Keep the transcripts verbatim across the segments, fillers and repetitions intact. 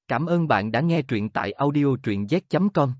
Cảm ơn bạn đã nghe truyện tại audio truyện z chấm com.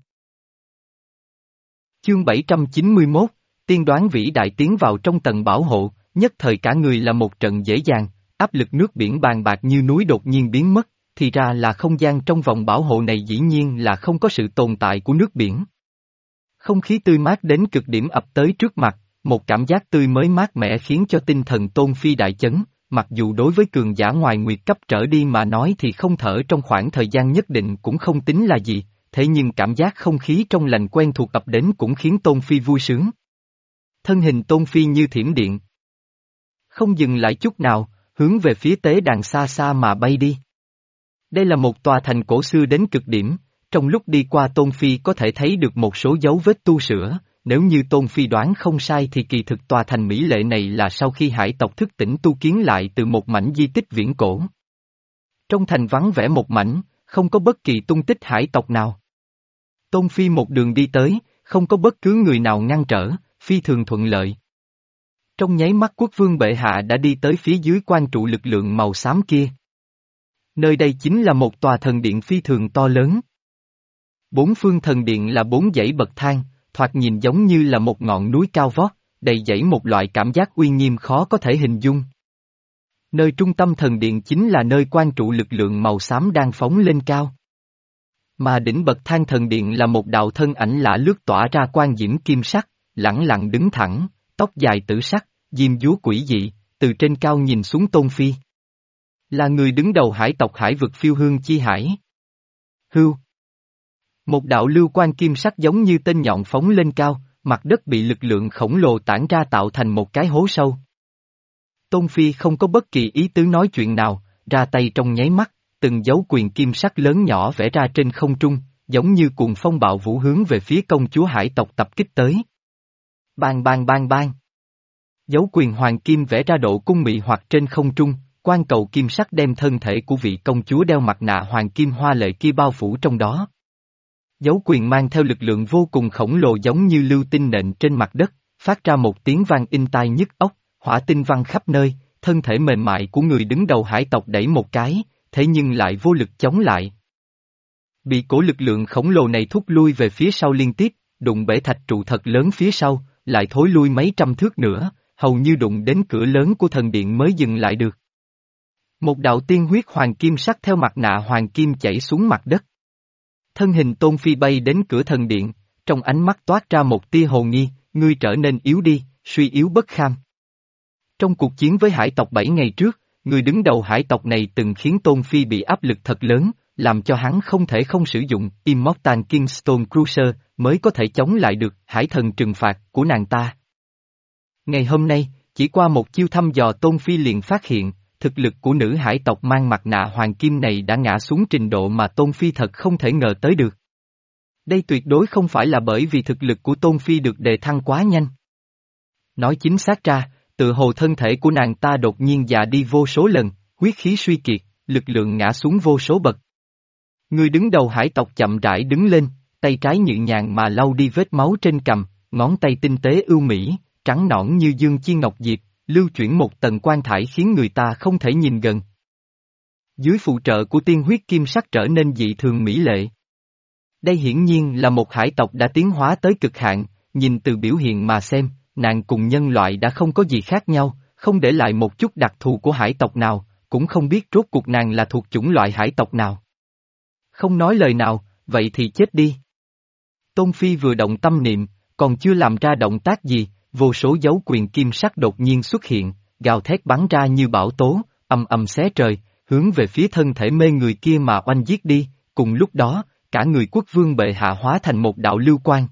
Chương bảy trăm chín mươi mốt, tiên đoán vĩ đại tiến vào trong tầng bảo hộ, nhất thời cả người là một trận dễ dàng, áp lực nước biển bàn bạc như núi đột nhiên biến mất, thì ra là không gian trong vòng bảo hộ này dĩ nhiên là không có sự tồn tại của nước biển. Không khí tươi mát đến cực điểm ập tới trước mặt, một cảm giác tươi mới mát mẻ khiến cho tinh thần Tôn Phi đại chấn. Mặc dù đối với cường giả ngoài nguyệt cấp trở đi mà nói thì không thở trong khoảng thời gian nhất định cũng không tính là gì, thế nhưng cảm giác không khí trong lành quen thuộc ập đến cũng khiến Tôn Phi vui sướng. Thân hình Tôn Phi như thiểm điện. Không dừng lại chút nào, hướng về phía tế đàn xa xa mà bay đi. Đây là một tòa thành cổ xưa đến cực điểm, trong lúc đi qua Tôn Phi có thể thấy được một số dấu vết tu sửa. Nếu như Tôn Phi đoán không sai thì kỳ thực tòa thành mỹ lệ này là sau khi hải tộc thức tỉnh tu kiến lại từ một mảnh di tích viễn cổ. Trong thành vắng vẻ một mảnh, không có bất kỳ tung tích hải tộc nào. Tôn Phi một đường đi tới, không có bất cứ người nào ngăn trở, phi thường thuận lợi. Trong nháy mắt quốc vương bệ hạ đã đi tới phía dưới quan trụ lực lượng màu xám kia. Nơi đây chính là một tòa thần điện phi thường to lớn. Bốn phương thần điện là bốn dãy bậc thang. Thoạt nhìn giống như là một ngọn núi cao vót, đầy dẫy một loại cảm giác uy nghiêm khó có thể hình dung. Nơi trung tâm thần điện chính là nơi quan trụ lực lượng màu xám đang phóng lên cao. Mà đỉnh bậc thang thần điện là một đạo thân ảnh lạ lướt tỏa ra quang diễm kim sắc, lẳng lặng đứng thẳng, tóc dài tử sắc, diêm dúa quỷ dị, từ trên cao nhìn xuống Tôn Phi. Là người đứng đầu hải tộc hải vực phiêu hương chi hải. Hưu. Một đạo lưu quang kim sắc giống như tên nhọn phóng lên cao, mặt đất bị lực lượng khổng lồ tản ra tạo thành một cái hố sâu. Tôn Phi không có bất kỳ ý tứ nói chuyện nào, ra tay trong nháy mắt, từng dấu quyền kim sắc lớn nhỏ vẽ ra trên không trung, giống như cuồng phong bạo vũ hướng về phía công chúa hải tộc tập kích tới. Bang bang bang bang. Dấu quyền hoàng kim vẽ ra độ cung mị hoặc trên không trung, quan cầu kim sắc đem thân thể của vị công chúa đeo mặt nạ hoàng kim hoa lệ kia bao phủ trong đó. Dấu quyền mang theo lực lượng vô cùng khổng lồ giống như lưu tinh nện trên mặt đất, phát ra một tiếng vang in tai nhức óc, hỏa tinh văng khắp nơi, thân thể mềm mại của người đứng đầu hải tộc đẩy một cái, thế nhưng lại vô lực chống lại. Bị cổ lực lượng khổng lồ này thúc lui về phía sau liên tiếp, đụng bể thạch trụ thật lớn phía sau, lại thối lui mấy trăm thước nữa, hầu như đụng đến cửa lớn của thần điện mới dừng lại được. Một đạo tiên huyết hoàng kim sắc theo mặt nạ hoàng kim chảy xuống mặt đất. Thân hình Tôn Phi bay đến cửa thần điện, trong ánh mắt toát ra một tia hồ nghi, ngươi trở nên yếu đi, suy yếu bất kham. Trong cuộc chiến với hải tộc bảy ngày trước, người đứng đầu hải tộc này từng khiến Tôn Phi bị áp lực thật lớn, làm cho hắn không thể không sử dụng Immortal Kingstone Cruiser mới có thể chống lại được hải thần trừng phạt của nàng ta. Ngày hôm nay, chỉ qua một chiêu thăm dò Tôn Phi liền phát hiện, thực lực của nữ hải tộc mang mặt nạ hoàng kim này đã ngã xuống trình độ mà Tôn Phi thật không thể ngờ tới được. Đây tuyệt đối không phải là bởi vì thực lực của Tôn Phi được đề thăng quá nhanh. Nói chính xác ra, tự hồ thân thể của nàng ta đột nhiên già đi vô số lần, huyết khí suy kiệt, lực lượng ngã xuống vô số bậc. Người đứng đầu hải tộc chậm rãi đứng lên, tay trái nhẹ nhàng mà lau đi vết máu trên cằm, ngón tay tinh tế ưu mỹ, trắng nõn như dương chi ngọc diệp. Lưu chuyển một tầng quan thải khiến người ta không thể nhìn gần. Dưới phụ trợ của tiên huyết kim sắc trở nên dị thường mỹ lệ. Đây hiển nhiên là một hải tộc đã tiến hóa tới cực hạn, nhìn từ biểu hiện mà xem, nàng cùng nhân loại đã không có gì khác nhau, không để lại một chút đặc thù của hải tộc nào, cũng không biết rốt cuộc nàng là thuộc chủng loại hải tộc nào. Không nói lời nào, vậy thì chết đi. Tôn Phi vừa động tâm niệm, còn chưa làm ra động tác gì. Vô số dấu quyền kim sắc đột nhiên xuất hiện, gào thét bắn ra như bão tố, ầm ầm xé trời, hướng về phía thân thể mê người kia mà oanh giết đi, cùng lúc đó, cả người quốc vương bệ hạ hóa thành một đạo lưu quang.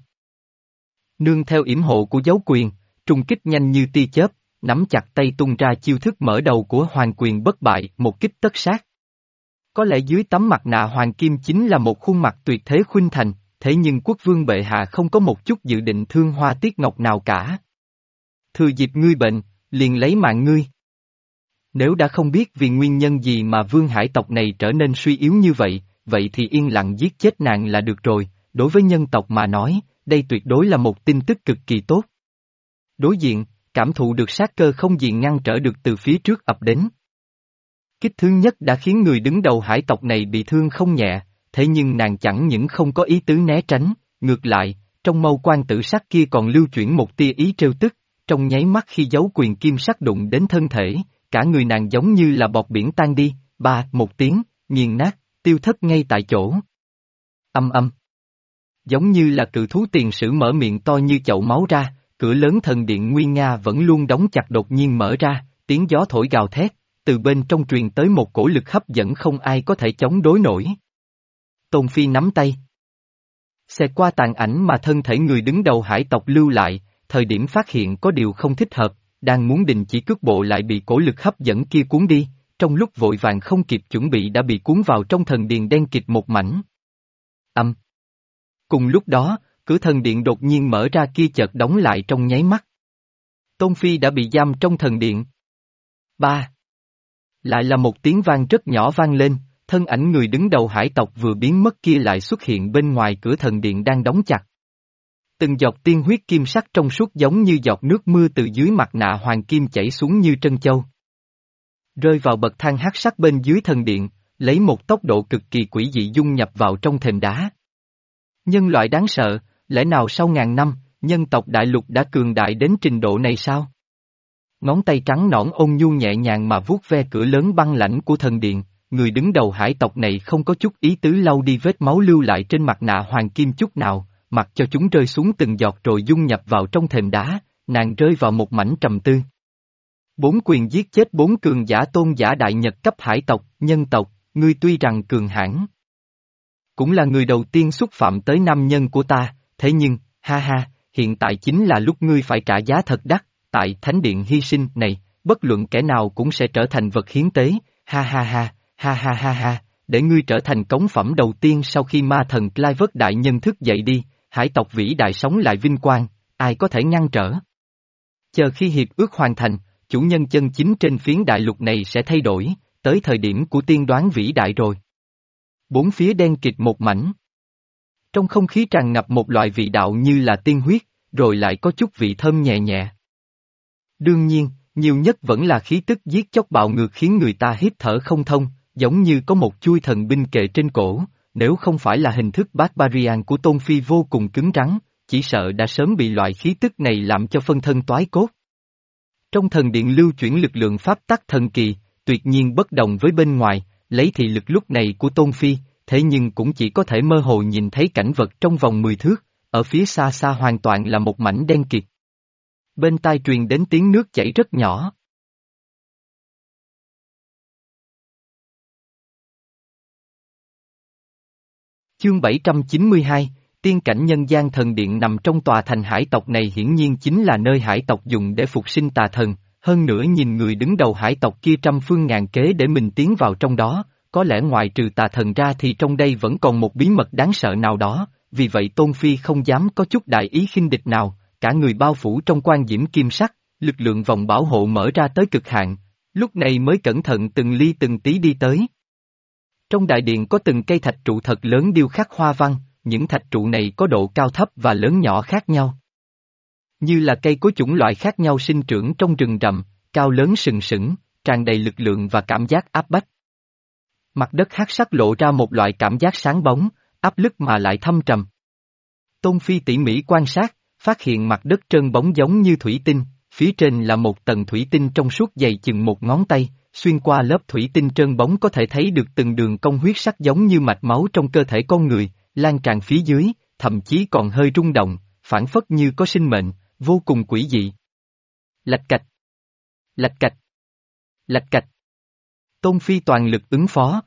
Nương theo yểm hộ của dấu quyền, trùng kích nhanh như tia chớp, nắm chặt tay tung ra chiêu thức mở đầu của hoàng quyền bất bại, một kích tất sát. Có lẽ dưới tấm mặt nạ hoàng kim chính là một khuôn mặt tuyệt thế khuynh thành, thế nhưng quốc vương bệ hạ không có một chút dự định thương hoa tiếc ngọc nào cả. Thừa dịp ngươi bệnh, liền lấy mạng ngươi. Nếu đã không biết vì nguyên nhân gì mà vương hải tộc này trở nên suy yếu như vậy, vậy thì yên lặng giết chết nàng là được rồi, đối với nhân tộc mà nói, đây tuyệt đối là một tin tức cực kỳ tốt. Đối diện, cảm thụ được sát cơ không gì ngăn trở được từ phía trước ập đến. Kích thứ nhất đã khiến người đứng đầu hải tộc này bị thương không nhẹ, thế nhưng nàng chẳng những không có ý tứ né tránh, ngược lại, trong mâu quan tử sắc kia còn lưu chuyển một tia ý trêu tức, trong nháy mắt khi dấu quyền kim sắc đụng đến thân thể, cả người nàng giống như là bọt biển tan đi, ba, một tiếng, nghiền nát, tiêu thất ngay tại chỗ. Âm âm. Giống như là cự thú tiền sử mở miệng to như chậu máu ra, cửa lớn thần điện nguy nga vẫn luôn đóng chặt đột nhiên mở ra, tiếng gió thổi gào thét, từ bên trong truyền tới một cổ lực hấp dẫn không ai có thể chống đối nổi. Tôn Phi nắm tay. Xẹt qua tàn ảnh mà thân thể người đứng đầu hải tộc lưu lại, thời điểm phát hiện có điều không thích hợp, đang muốn đình chỉ cước bộ lại bị cổ lực hấp dẫn kia cuốn đi, trong lúc vội vàng không kịp chuẩn bị đã bị cuốn vào trong thần điện đen kịt một mảnh. Âm. Cùng lúc đó, cửa thần điện đột nhiên mở ra kia chợt đóng lại trong nháy mắt. Tôn Phi đã bị giam trong thần điện. Ba. Lại là một tiếng vang rất nhỏ vang lên, thân ảnh người đứng đầu hải tộc vừa biến mất kia lại xuất hiện bên ngoài cửa thần điện đang đóng chặt. Từng giọt tiên huyết kim sắc trong suốt giống như giọt nước mưa từ dưới mặt nạ hoàng kim chảy xuống như trân châu. Rơi vào bậc thang hắc sắc bên dưới thần điện, lấy một tốc độ cực kỳ quỷ dị dung nhập vào trong thềm đá. Nhân loại đáng sợ, lẽ nào sau ngàn năm, nhân tộc đại lục đã cường đại đến trình độ này sao? Ngón tay trắng nõn ôn nhu nhẹ nhàng mà vuốt ve cửa lớn băng lãnh của thần điện, người đứng đầu hải tộc này không có chút ý tứ lau đi vết máu lưu lại trên mặt nạ hoàng kim chút nào, mặc cho chúng rơi xuống từng giọt rồi dung nhập vào trong thềm đá, nàng rơi vào một mảnh trầm tư. Bốn quyền giết chết bốn cường giả tôn giả đại nhật cấp hải tộc, nhân tộc, ngươi tuy rằng cường hãn, cũng là người đầu tiên xúc phạm tới nam nhân của ta, thế nhưng, ha ha, hiện tại chính là lúc ngươi phải trả giá thật đắt, tại thánh điện hy sinh này, bất luận kẻ nào cũng sẽ trở thành vật hiến tế, ha ha ha, ha ha ha ha, để ngươi trở thành cống phẩm đầu tiên sau khi ma thần Clive đại nhân thức dậy đi, hải tộc vĩ đại sống lại vinh quang, ai có thể ngăn trở. Chờ khi hiệp ước hoàn thành, chủ nhân chân chính trên phiến đại lục này sẽ thay đổi, tới thời điểm của tiên đoán vĩ đại rồi. Bốn phía đen kịt một mảnh. Trong không khí tràn ngập một loại vị đạo như là tiên huyết, rồi lại có chút vị thơm nhẹ nhẹ. Đương nhiên, nhiều nhất vẫn là khí tức giết chóc bạo ngược khiến người ta hít thở không thông, giống như có một chuôi thần binh kề trên cổ, nếu không phải là hình thức Barbarian của Tôn Phi vô cùng cứng rắn, chỉ sợ đã sớm bị loại khí tức này làm cho phân thân toái cốt. Trong thần điện lưu chuyển lực lượng pháp tắc thần kỳ, tuyệt nhiên bất đồng với bên ngoài, lấy thị lực lúc này của Tôn Phi, thế nhưng cũng chỉ có thể mơ hồ nhìn thấy cảnh vật trong vòng mười thước, ở phía xa xa hoàn toàn là một mảnh đen kịt. Bên tai truyền đến tiếng nước chảy rất nhỏ. Chương bảy trăm chín mươi hai, tiên cảnh nhân gian thần điện nằm trong tòa thành hải tộc này hiển nhiên chính là nơi hải tộc dùng để phục sinh tà thần, hơn nữa nhìn người đứng đầu hải tộc kia trăm phương ngàn kế để mình tiến vào trong đó, có lẽ ngoài trừ tà thần ra thì trong đây vẫn còn một bí mật đáng sợ nào đó, vì vậy Tôn Phi không dám có chút đại ý khinh địch nào, cả người bao phủ trong quan diễm kim sắc, lực lượng vòng bảo hộ mở ra tới cực hạn, lúc này mới cẩn thận từng ly từng tí đi tới. Trong đại điện có từng cây thạch trụ thật lớn điêu khắc hoa văn, những thạch trụ này có độ cao thấp và lớn nhỏ khác nhau. Như là cây có chủng loại khác nhau sinh trưởng trong rừng rậm, cao lớn sừng sững, tràn đầy lực lượng và cảm giác áp bách. Mặt đất hắc sắc lộ ra một loại cảm giác sáng bóng, áp lực mà lại thâm trầm. Tôn Phi tỉ mỉ quan sát, phát hiện mặt đất trơn bóng giống như thủy tinh, phía trên là một tầng thủy tinh trong suốt dày chừng một ngón tay, xuyên qua lớp thủy tinh trơn bóng có thể thấy được từng đường cong huyết sắc giống như mạch máu trong cơ thể con người, lan tràn phía dưới, thậm chí còn hơi rung động, phản phất như có sinh mệnh, vô cùng quỷ dị. Lạch cạch, lạch cạch, lạch cạch. Tôn Phi toàn lực ứng phó.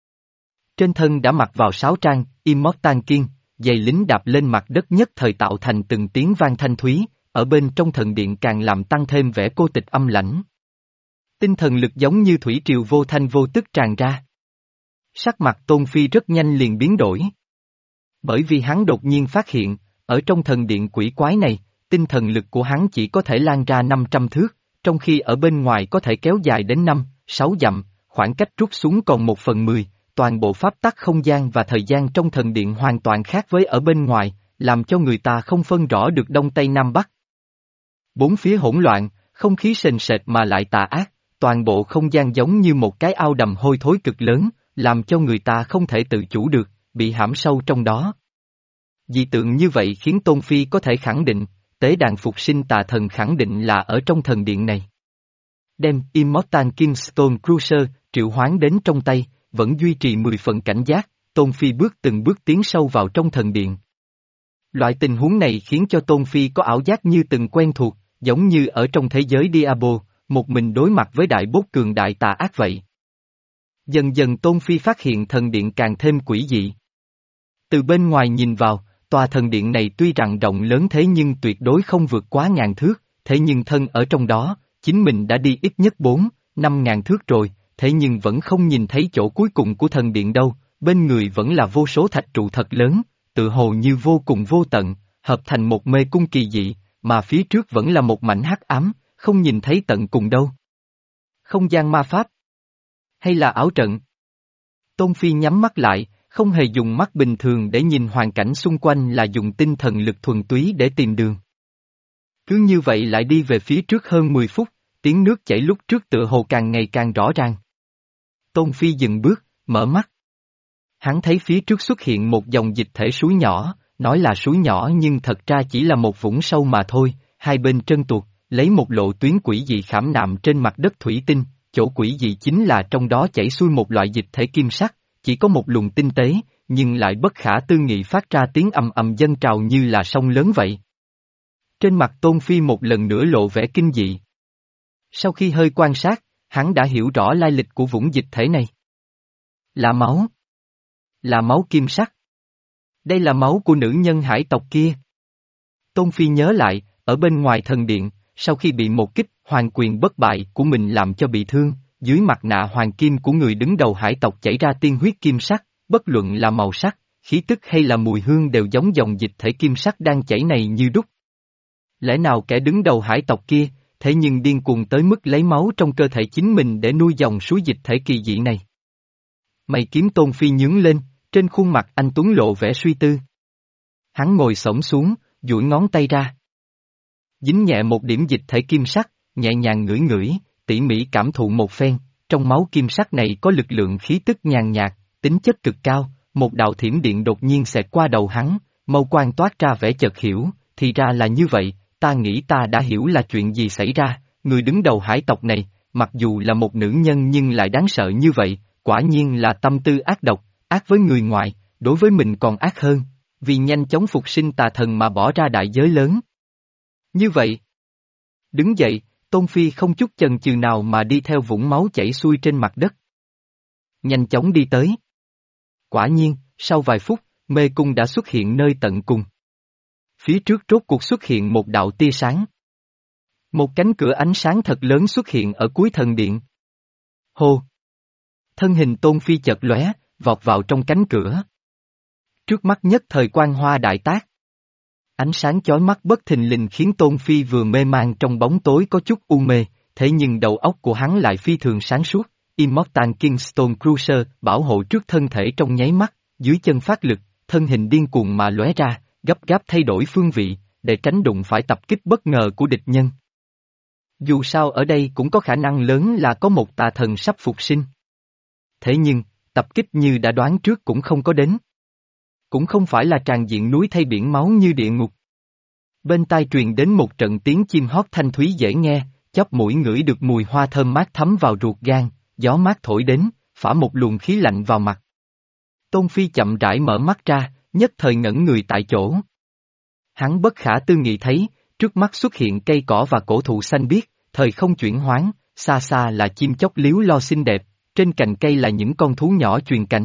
Trên thân đã mặc vào sáo trang, Immortal Kiên, giày lính đạp lên mặt đất nhất thời tạo thành từng tiếng vang thanh thúy, ở bên trong thần điện càng làm tăng thêm vẻ cô tịch âm lãnh. Tinh thần lực giống như thủy triều vô thanh vô tức tràn ra. Sắc mặt Tôn Phi rất nhanh liền biến đổi. Bởi vì hắn đột nhiên phát hiện, ở trong thần điện quỷ quái này, tinh thần lực của hắn chỉ có thể lan ra năm trăm thước, trong khi ở bên ngoài có thể kéo dài đến năm, sáu dặm, khoảng cách rút xuống còn một phần mười, toàn bộ pháp tắc không gian và thời gian trong thần điện hoàn toàn khác với ở bên ngoài, làm cho người ta không phân rõ được đông tây nam bắc. Bốn phía hỗn loạn, không khí sền sệt mà lại tà ác, Toàn bộ không gian giống như một cái ao đầm hôi thối cực lớn, làm cho người ta không thể tự chủ được, bị hãm sâu trong đó. Dị tượng như vậy khiến Tôn Phi có thể khẳng định, tế đàn phục sinh tà thần khẳng định là ở trong thần điện này. Đem Immortal Kingstone Cruiser triệu hoán đến trong tay, vẫn duy trì mười phần cảnh giác, Tôn Phi bước từng bước tiến sâu vào trong thần điện. Loại tình huống này khiến cho Tôn Phi có ảo giác như từng quen thuộc, giống như ở trong thế giới Diablo, một mình đối mặt với đại bốt cường đại tà ác vậy. Dần dần Tôn Phi phát hiện thần điện càng thêm quỷ dị. Từ bên ngoài nhìn vào, tòa thần điện này tuy rằng rộng lớn thế nhưng tuyệt đối không vượt quá ngàn thước, thế nhưng thân ở trong đó, chính mình đã đi ít nhất bốn, năm ngàn thước rồi, thế nhưng vẫn không nhìn thấy chỗ cuối cùng của thần điện đâu, bên người vẫn là vô số thạch trụ thật lớn, tự hồ như vô cùng vô tận, hợp thành một mê cung kỳ dị, mà phía trước vẫn là một mảnh hắc ám, không nhìn thấy tận cùng đâu. Không gian ma pháp? Hay là ảo trận? Tôn Phi nhắm mắt lại, không hề dùng mắt bình thường để nhìn hoàn cảnh xung quanh là dùng tinh thần lực thuần túy để tìm đường. Cứ như vậy lại đi về phía trước hơn mười phút, tiếng nước chảy lúc trước tựa hồ càng ngày càng rõ ràng. Tôn Phi dừng bước, mở mắt. Hắn thấy phía trước xuất hiện một dòng dịch thể suối nhỏ, nói là suối nhỏ nhưng thật ra chỉ là một vũng sâu mà thôi, hai bên trơn tuột, lấy một lộ tuyến quỷ dị khảm nạm trên mặt đất thủy tinh, chỗ quỷ dị chính là trong đó chảy xuôi một loại dịch thể kim sắc, chỉ có một luồng tinh tế, nhưng lại bất khả tư nghị phát ra tiếng ầm ầm dâng trào như là sông lớn vậy. Trên mặt Tôn Phi một lần nữa lộ vẻ kinh dị. Sau khi hơi quan sát, hắn đã hiểu rõ lai lịch của vũng dịch thể này. Là máu. Là máu kim sắc. Đây là máu của nữ nhân hải tộc kia. Tôn Phi nhớ lại, ở bên ngoài thần điện, sau khi bị một kích hoàng quyền bất bại của mình làm cho bị thương, dưới mặt nạ hoàng kim của người đứng đầu hải tộc chảy ra tiên huyết kim sắc, bất luận là màu sắc, khí tức hay là mùi hương đều giống dòng dịch thể kim sắc đang chảy này như đúc. Lẽ nào kẻ đứng đầu hải tộc kia, thế nhưng điên cuồng tới mức lấy máu trong cơ thể chính mình để nuôi dòng suối dịch thể kỳ dị này? Mày kiếm Tôn Phi nhướng lên, trên khuôn mặt anh Tuấn lộ vẻ suy tư. Hắn ngồi xổm xuống, duỗi ngón tay ra. Dính nhẹ một điểm dịch thể kim sắc, nhẹ nhàng ngửi ngửi, tỉ mỉ cảm thụ một phen, trong máu kim sắc này có lực lượng khí tức nhàn nhạt, tính chất cực cao, một đạo thiểm điện đột nhiên xẹt qua đầu hắn, mâu quang toát ra vẻ chợt hiểu, thì ra là như vậy, ta nghĩ ta đã hiểu là chuyện gì xảy ra, người đứng đầu hải tộc này, mặc dù là một nữ nhân nhưng lại đáng sợ như vậy, quả nhiên là tâm tư ác độc, ác với người ngoài, đối với mình còn ác hơn, vì nhanh chóng phục sinh tà thần mà bỏ ra đại giới lớn. Như vậy, đứng dậy, Tôn Phi không chút chần chừ nào mà đi theo vũng máu chảy xuôi trên mặt đất. Nhanh chóng đi tới. Quả nhiên, sau vài phút, mê cung đã xuất hiện nơi tận cùng. Phía trước rốt cuộc xuất hiện một đạo tia sáng. Một cánh cửa ánh sáng thật lớn xuất hiện ở cuối thần điện. Hô! Thân hình Tôn Phi chợt lóe, vọt vào trong cánh cửa. Trước mắt nhất thời quang hoa đại tác. Ánh sáng chói mắt bất thình lình khiến Tôn Phi vừa mê man trong bóng tối có chút u mê, thế nhưng đầu óc của hắn lại phi thường sáng suốt. Immortal Kingstone Cruiser bảo hộ trước thân thể trong nháy mắt, dưới chân phát lực, thân hình điên cuồng mà lóe ra, gấp gáp thay đổi phương vị, để tránh đụng phải tập kích bất ngờ của địch nhân. Dù sao ở đây cũng có khả năng lớn là có một tà thần sắp phục sinh. Thế nhưng, tập kích như đã đoán trước cũng không có đến. Cũng không phải là tràn diện núi thay biển máu như địa ngục. Bên tai truyền đến một trận tiếng chim hót thanh thúy dễ nghe, chóp mũi ngửi được mùi hoa thơm mát thấm vào ruột gan, gió mát thổi đến, phả một luồng khí lạnh vào mặt. Tôn Phi chậm rãi mở mắt ra, nhất thời ngẩn người tại chỗ. Hắn bất khả tư nghị thấy, trước mắt xuất hiện cây cỏ và cổ thụ xanh biếc, thời không chuyển hoán, xa xa là chim chóc líu lo xinh đẹp, trên cành cây là những con thú nhỏ chuyền cành.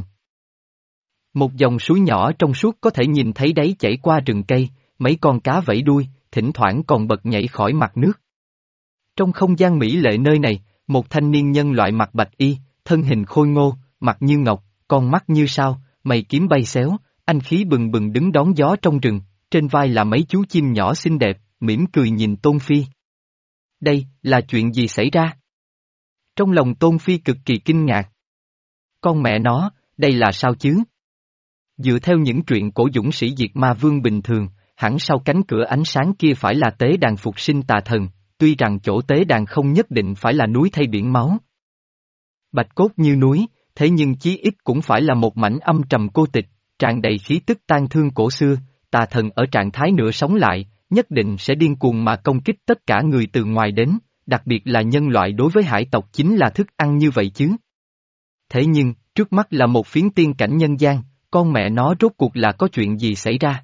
Một dòng suối nhỏ trong suốt có thể nhìn thấy đáy chảy qua rừng cây, mấy con cá vẫy đuôi, thỉnh thoảng còn bật nhảy khỏi mặt nước. Trong không gian mỹ lệ nơi này, một thanh niên nhân loại mặc bạch y, thân hình khôi ngô, mặt như ngọc, con mắt như sao, mày kiếm bay xéo, anh khí bừng bừng đứng đón gió trong rừng, trên vai là mấy chú chim nhỏ xinh đẹp, mỉm cười nhìn Tôn Phi. Đây, là chuyện gì xảy ra? Trong lòng Tôn Phi cực kỳ kinh ngạc. Con mẹ nó, đây là sao chứ? Dựa theo những truyện cổ dũng sĩ diệt ma vương bình thường, hẳn sau cánh cửa ánh sáng kia phải là tế đàn phục sinh tà thần, tuy rằng chỗ tế đàn không nhất định phải là núi thay biển máu. Bạch cốt như núi, thế nhưng chí ít cũng phải là một mảnh âm trầm cô tịch, tràn đầy khí tức tang thương cổ xưa, tà thần ở trạng thái nửa sống lại, nhất định sẽ điên cuồng mà công kích tất cả người từ ngoài đến, đặc biệt là nhân loại đối với hải tộc chính là thức ăn như vậy chứ. Thế nhưng, trước mắt là một phiến tiên cảnh nhân gian, con mẹ nó rốt cuộc là có chuyện gì xảy ra?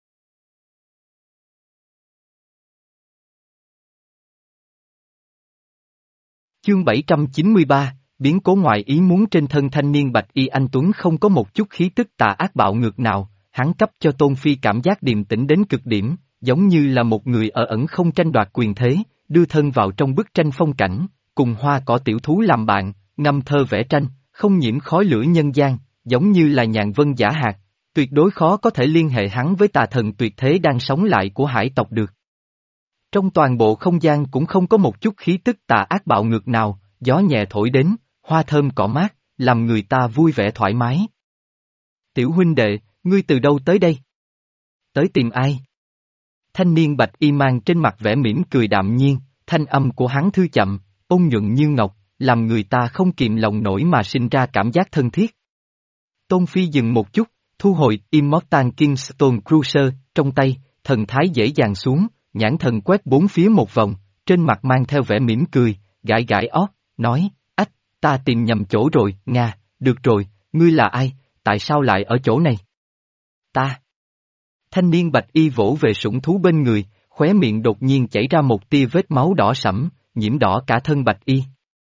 Chương bảy trăm chín mươi ba, biến cố ngoài ý muốn trên thân thanh niên bạch y anh Tuấn không có một chút khí tức tà ác bạo ngược nào, hắn cấp cho Tôn Phi cảm giác điềm tĩnh đến cực điểm, giống như là một người ở ẩn không tranh đoạt quyền thế, đưa thân vào trong bức tranh phong cảnh, cùng hoa cỏ tiểu thú làm bạn, ngâm thơ vẽ tranh, không nhiễm khói lửa nhân gian, giống như là nhàn vân giả hạt, tuyệt đối khó có thể liên hệ hắn với tà thần tuyệt thế đang sống lại của hải tộc được. Trong toàn bộ không gian cũng không có một chút khí tức tà ác bạo ngược nào, gió nhẹ thổi đến, hoa thơm cỏ mát, làm người ta vui vẻ thoải mái. Tiểu huynh đệ, ngươi từ đâu tới đây? Tới tìm ai? Thanh niên bạch y mang trên mặt vẻ mỉm cười đạm nhiên, thanh âm của hắn thư chậm, ôn nhuận như ngọc, làm người ta không kìm lòng nổi mà sinh ra cảm giác thân thiết. Tôn Phi dừng một chút, thu hồi Immortal Kingstone Cruiser trong tay, thần thái dễ dàng xuống, nhãn thần quét bốn phía một vòng, trên mặt mang theo vẻ mỉm cười, gãi gãi ót, nói, ách, ta tìm nhầm chỗ rồi, Nga, được rồi, ngươi là ai, tại sao lại ở chỗ này? Ta. Thanh niên bạch y vỗ về sủng thú bên người, khóe miệng đột nhiên chảy ra một tia vết máu đỏ sẫm, nhiễm đỏ cả thân bạch y.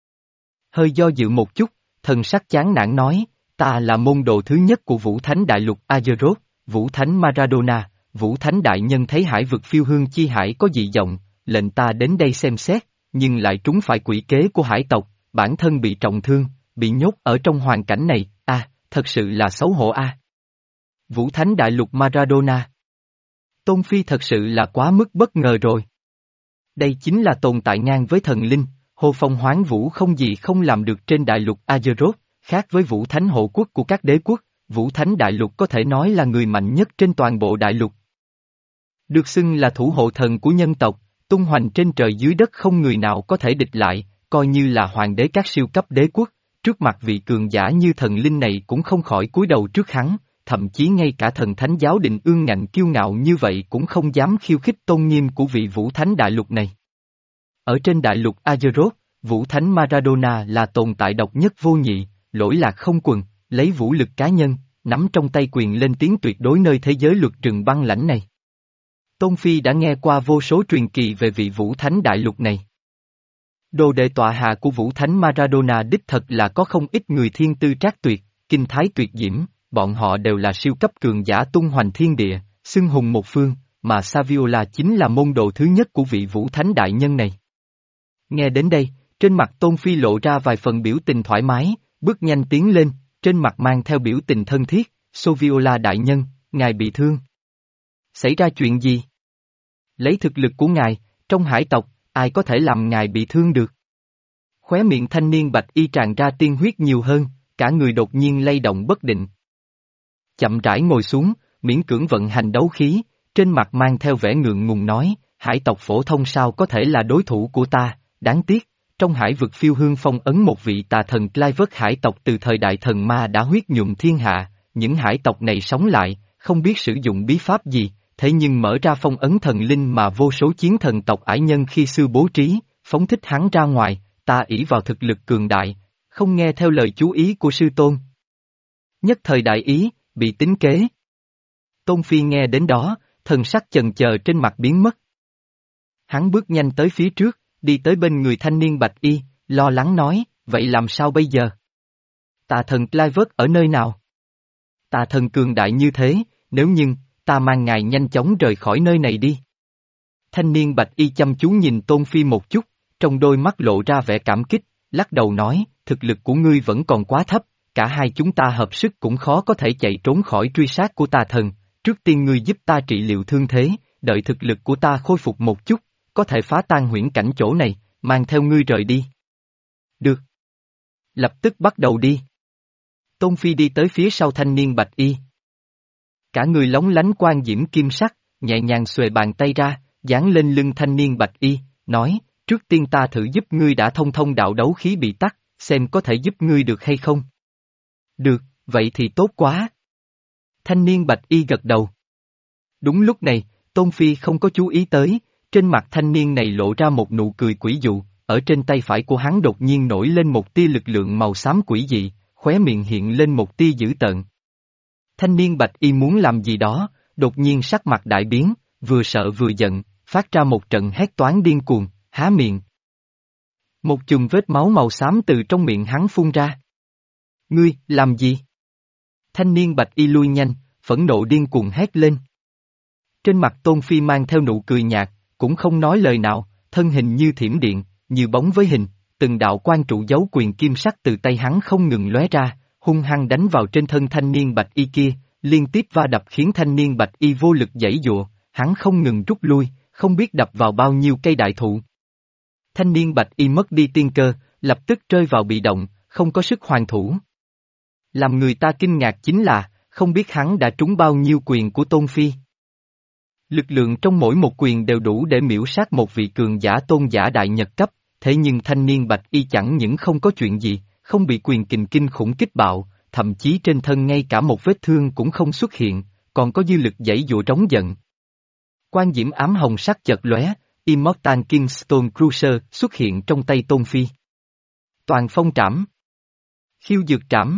Hơi do dự một chút, thần sắc chán nản nói, ta là môn đồ thứ nhất của Vũ Thánh Đại Lục Azeroth, Vũ Thánh Maradona, Vũ Thánh Đại Nhân thấy hải vực phiêu hương chi hải có dị động, lệnh ta đến đây xem xét, nhưng lại trúng phải quỷ kế của hải tộc, bản thân bị trọng thương, bị nhốt ở trong hoàn cảnh này, a, à, thật sự là xấu hổ a. À. Vũ Thánh Đại Lục Maradona. Tôn Phi thật sự là quá mức bất ngờ rồi. Đây chính là tồn tại ngang với thần linh, Hồ Phong Hoán Vũ không gì không làm được trên đại lục Azeroth, khác với Vũ Thánh hộ quốc của các đế quốc, Vũ Thánh Đại Lục có thể nói là người mạnh nhất trên toàn bộ đại lục. Được xưng là thủ hộ thần của nhân tộc, tung hoành trên trời dưới đất không người nào có thể địch lại, coi như là hoàng đế các siêu cấp đế quốc, trước mặt vị cường giả như thần linh này cũng không khỏi cúi đầu trước hắn, thậm chí ngay cả thần thánh giáo định ương ngạnh kiêu ngạo như vậy cũng không dám khiêu khích tôn nghiêm của vị Vũ Thánh Đại Lục này. Ở trên đại lục Azeroth, Vũ Thánh Maradona là tồn tại độc nhất vô nhị, lỗi lạc không quần, lấy vũ lực cá nhân, nắm trong tay quyền lên tiếng tuyệt đối nơi thế giới luật rừng băng lãnh này. Tôn Phi đã nghe qua vô số truyền kỳ về vị Vũ Thánh Đại Lục này. Đồ đệ tọa hạ của Vũ Thánh Maradona đích thật là có không ít người thiên tư trác tuyệt, kinh thái tuyệt diễm, bọn họ đều là siêu cấp cường giả tung hoành thiên địa, xưng hùng một phương, mà Saviola chính là môn đồ thứ nhất của vị Vũ Thánh Đại Nhân này. Nghe đến đây, trên mặt Tôn Phi lộ ra vài phần biểu tình thoải mái, bước nhanh tiến lên, trên mặt mang theo biểu tình thân thiết, Saviola Đại Nhân, ngài bị thương. Xảy ra chuyện gì? Lấy thực lực của ngài, trong hải tộc, ai có thể làm ngài bị thương được? Khóe miệng thanh niên bạch y tràn ra tiên huyết nhiều hơn, cả người đột nhiên lay động bất định. Chậm rãi ngồi xuống, miễn cưỡng vận hành đấu khí, trên mặt mang theo vẻ ngượng ngùng nói, hải tộc phổ thông sao có thể là đối thủ của ta, đáng tiếc, trong hải vực phiêu hương phong ấn một vị tà thần Clive hải tộc từ thời đại thần ma đã huyết nhuộm thiên hạ, những hải tộc này sống lại, không biết sử dụng bí pháp gì, thế nhưng mở ra phong ấn thần linh mà vô số chiến thần tộc ải nhân khi xưa bố trí, phóng thích hắn ra ngoài, ta ỷ vào thực lực cường đại, không nghe theo lời chú ý của sư tôn. Nhất thời đại ý, bị tính kế. Tôn Phi nghe đến đó, thần sắc chần chờ trên mặt biến mất. Hắn bước nhanh tới phía trước, đi tới bên người thanh niên bạch y, lo lắng nói, vậy làm sao bây giờ? Tà thần Clive ở nơi nào? Tà thần cường đại như thế, nếu nhưng, ta mang ngài nhanh chóng rời khỏi nơi này đi. Thanh niên bạch y chăm chú nhìn Tôn Phi một chút, trong đôi mắt lộ ra vẻ cảm kích, lắc đầu nói, thực lực của ngươi vẫn còn quá thấp, cả hai chúng ta hợp sức cũng khó có thể chạy trốn khỏi truy sát của tà thần, trước tiên ngươi giúp ta trị liệu thương thế, đợi thực lực của ta khôi phục một chút, có thể phá tan huyễn cảnh chỗ này, mang theo ngươi rời đi. Được. Lập tức bắt đầu đi. Tôn Phi đi tới phía sau thanh niên bạch y. Cả người lóng lánh quang diễm kim sắc, nhẹ nhàng xuề bàn tay ra, dán lên lưng thanh niên bạch y, nói, Trước tiên ta thử giúp ngươi đã thông thông đạo đấu khí bị tắc, xem có thể giúp ngươi được hay không. Được, vậy thì tốt quá. Thanh niên bạch y gật đầu. Đúng lúc này, Tôn Phi không có chú ý tới, trên mặt thanh niên này lộ ra một nụ cười quỷ dụ, ở trên tay phải của hắn đột nhiên nổi lên một tia lực lượng màu xám quỷ dị, khóe miệng hiện lên một tia dữ tợn. Thanh niên bạch y muốn làm gì đó, đột nhiên sắc mặt đại biến, vừa sợ vừa giận, phát ra một trận hét toáng điên cuồng, há miệng. Một chùm vết máu màu xám từ trong miệng hắn phun ra. Ngươi, làm gì? Thanh niên bạch y lui nhanh, phẫn nộ điên cuồng hét lên. Trên mặt Tôn Phi mang theo nụ cười nhạt, cũng không nói lời nào, thân hình như thiểm điện, như bóng với hình, từng đạo quan trụ dấu quyền kim sắc từ tay hắn không ngừng lóe ra, hung hăng đánh vào trên thân thanh niên bạch y kia, liên tiếp va đập khiến thanh niên bạch y vô lực giãy giụa, hắn không ngừng rút lui, không biết đập vào bao nhiêu cây đại thụ. Thanh niên bạch y mất đi tiên cơ, lập tức rơi vào bị động, không có sức hoàn thủ. Làm người ta kinh ngạc chính là, không biết hắn đã trúng bao nhiêu quyền của Tôn Phi. Lực lượng trong mỗi một quyền đều đủ để miễu sát một vị cường giả tôn giả đại nhật cấp, thế nhưng thanh niên bạch y chẳng những không có chuyện gì, không bị quyền kình kinh khủng kích bạo, thậm chí trên thân ngay cả một vết thương cũng không xuất hiện, còn có dư lực giãy giụa trống giận. Quan diễm ám hồng sắc chợt lóe, Immortal Kingstone Cruiser xuất hiện trong tay Tôn Phi. Toàn phong trảm. Khiêu dược trảm.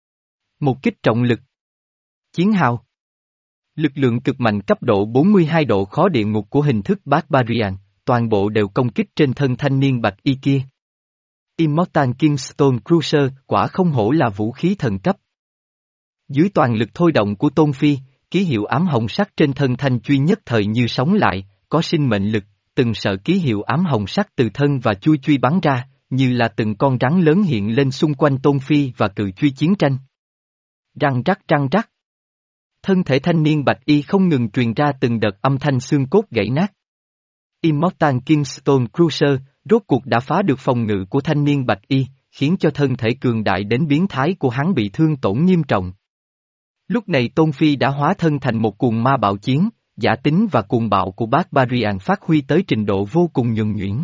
Một kích trọng lực. Chiến hào. Lực lượng cực mạnh cấp độ bốn mươi hai độ khó địa ngục của hình thức Barbarian, toàn bộ đều công kích trên thân thanh niên bạch y kia. Immortal Kingstone Cruiser quả không hổ là vũ khí thần cấp. Dưới toàn lực thôi động của Tôn Phi, ký hiệu ám hồng sắc trên thân thanh truy nhất thời như sống lại, có sinh mệnh lực, từng sợi ký hiệu ám hồng sắc từ thân và chui truy bắn ra, như là từng con rắn lớn hiện lên xung quanh Tôn Phi và cự truy chiến tranh. Răng rắc răng rắc. Thân thể thanh niên bạch y không ngừng truyền ra từng đợt âm thanh xương cốt gãy nát. Immortal Kingstone Cruiser rốt cuộc đã phá được phòng ngự của thanh niên bạch y, khiến cho thân thể cường đại đến biến thái của hắn bị thương tổn nghiêm trọng. Lúc này Tôn Phi đã hóa thân thành một cuồng ma bạo chiến, giả tính và cuồng bạo của Barbarian phát huy tới trình độ vô cùng nhuần nhuyễn.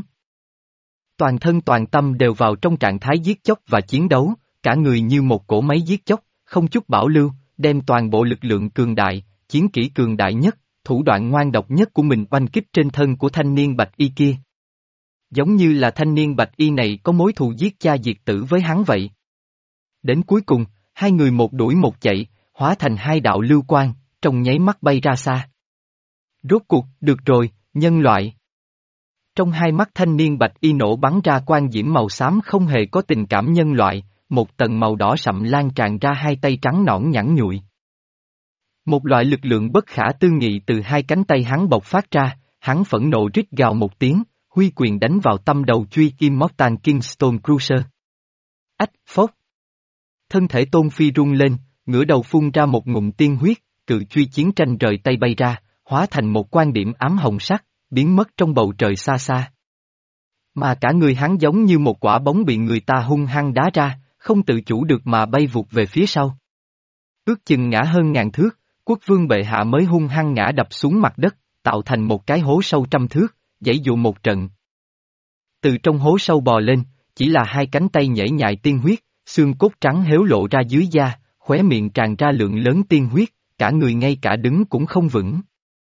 Toàn thân toàn tâm đều vào trong trạng thái giết chóc và chiến đấu, cả người như một cỗ máy giết chóc, không chút bảo lưu, đem toàn bộ lực lượng cường đại, chiến kỹ cường đại nhất, thủ đoạn ngoan độc nhất của mình oanh kích trên thân của thanh niên bạch y kia. Giống như là thanh niên bạch y này có mối thù giết cha diệt tử với hắn vậy. Đến cuối cùng, hai người một đuổi một chạy, hóa thành hai đạo lưu quang, trong nháy mắt bay ra xa. Rốt cuộc, được rồi, nhân loại. Trong hai mắt thanh niên bạch y nổ bắn ra quang diễm màu xám không hề có tình cảm nhân loại, một tầng màu đỏ sậm lan tràn ra hai tay trắng nõn nhẵn nhụi. Một loại lực lượng bất khả tư nghị từ hai cánh tay hắn bộc phát ra, hắn phẫn nộ rít gào một tiếng, huy quyền đánh vào tâm đầu truy Immortal Kingstone Cruiser. Ách, phốc. Thân thể Tôn Phi rung lên, ngửa đầu phun ra một ngụm tiên huyết, cự truy chiến tranh rời tay bay ra, hóa thành một quan điểm ám hồng sắc, biến mất trong bầu trời xa xa. Mà cả người hắn giống như một quả bóng bị người ta hung hăng đá ra, không tự chủ được mà bay vụt về phía sau. Ước chừng ngã hơn ngàn thước, quốc vương bệ hạ mới hung hăng ngã đập xuống mặt đất, tạo thành một cái hố sâu trăm thước, giãy dụ một trận. Từ trong hố sâu bò lên, chỉ là hai cánh tay nhễ nhại tiên huyết, xương cốt trắng héo lộ ra dưới da, khóe miệng tràn ra lượng lớn tiên huyết, cả người ngay cả đứng cũng không vững.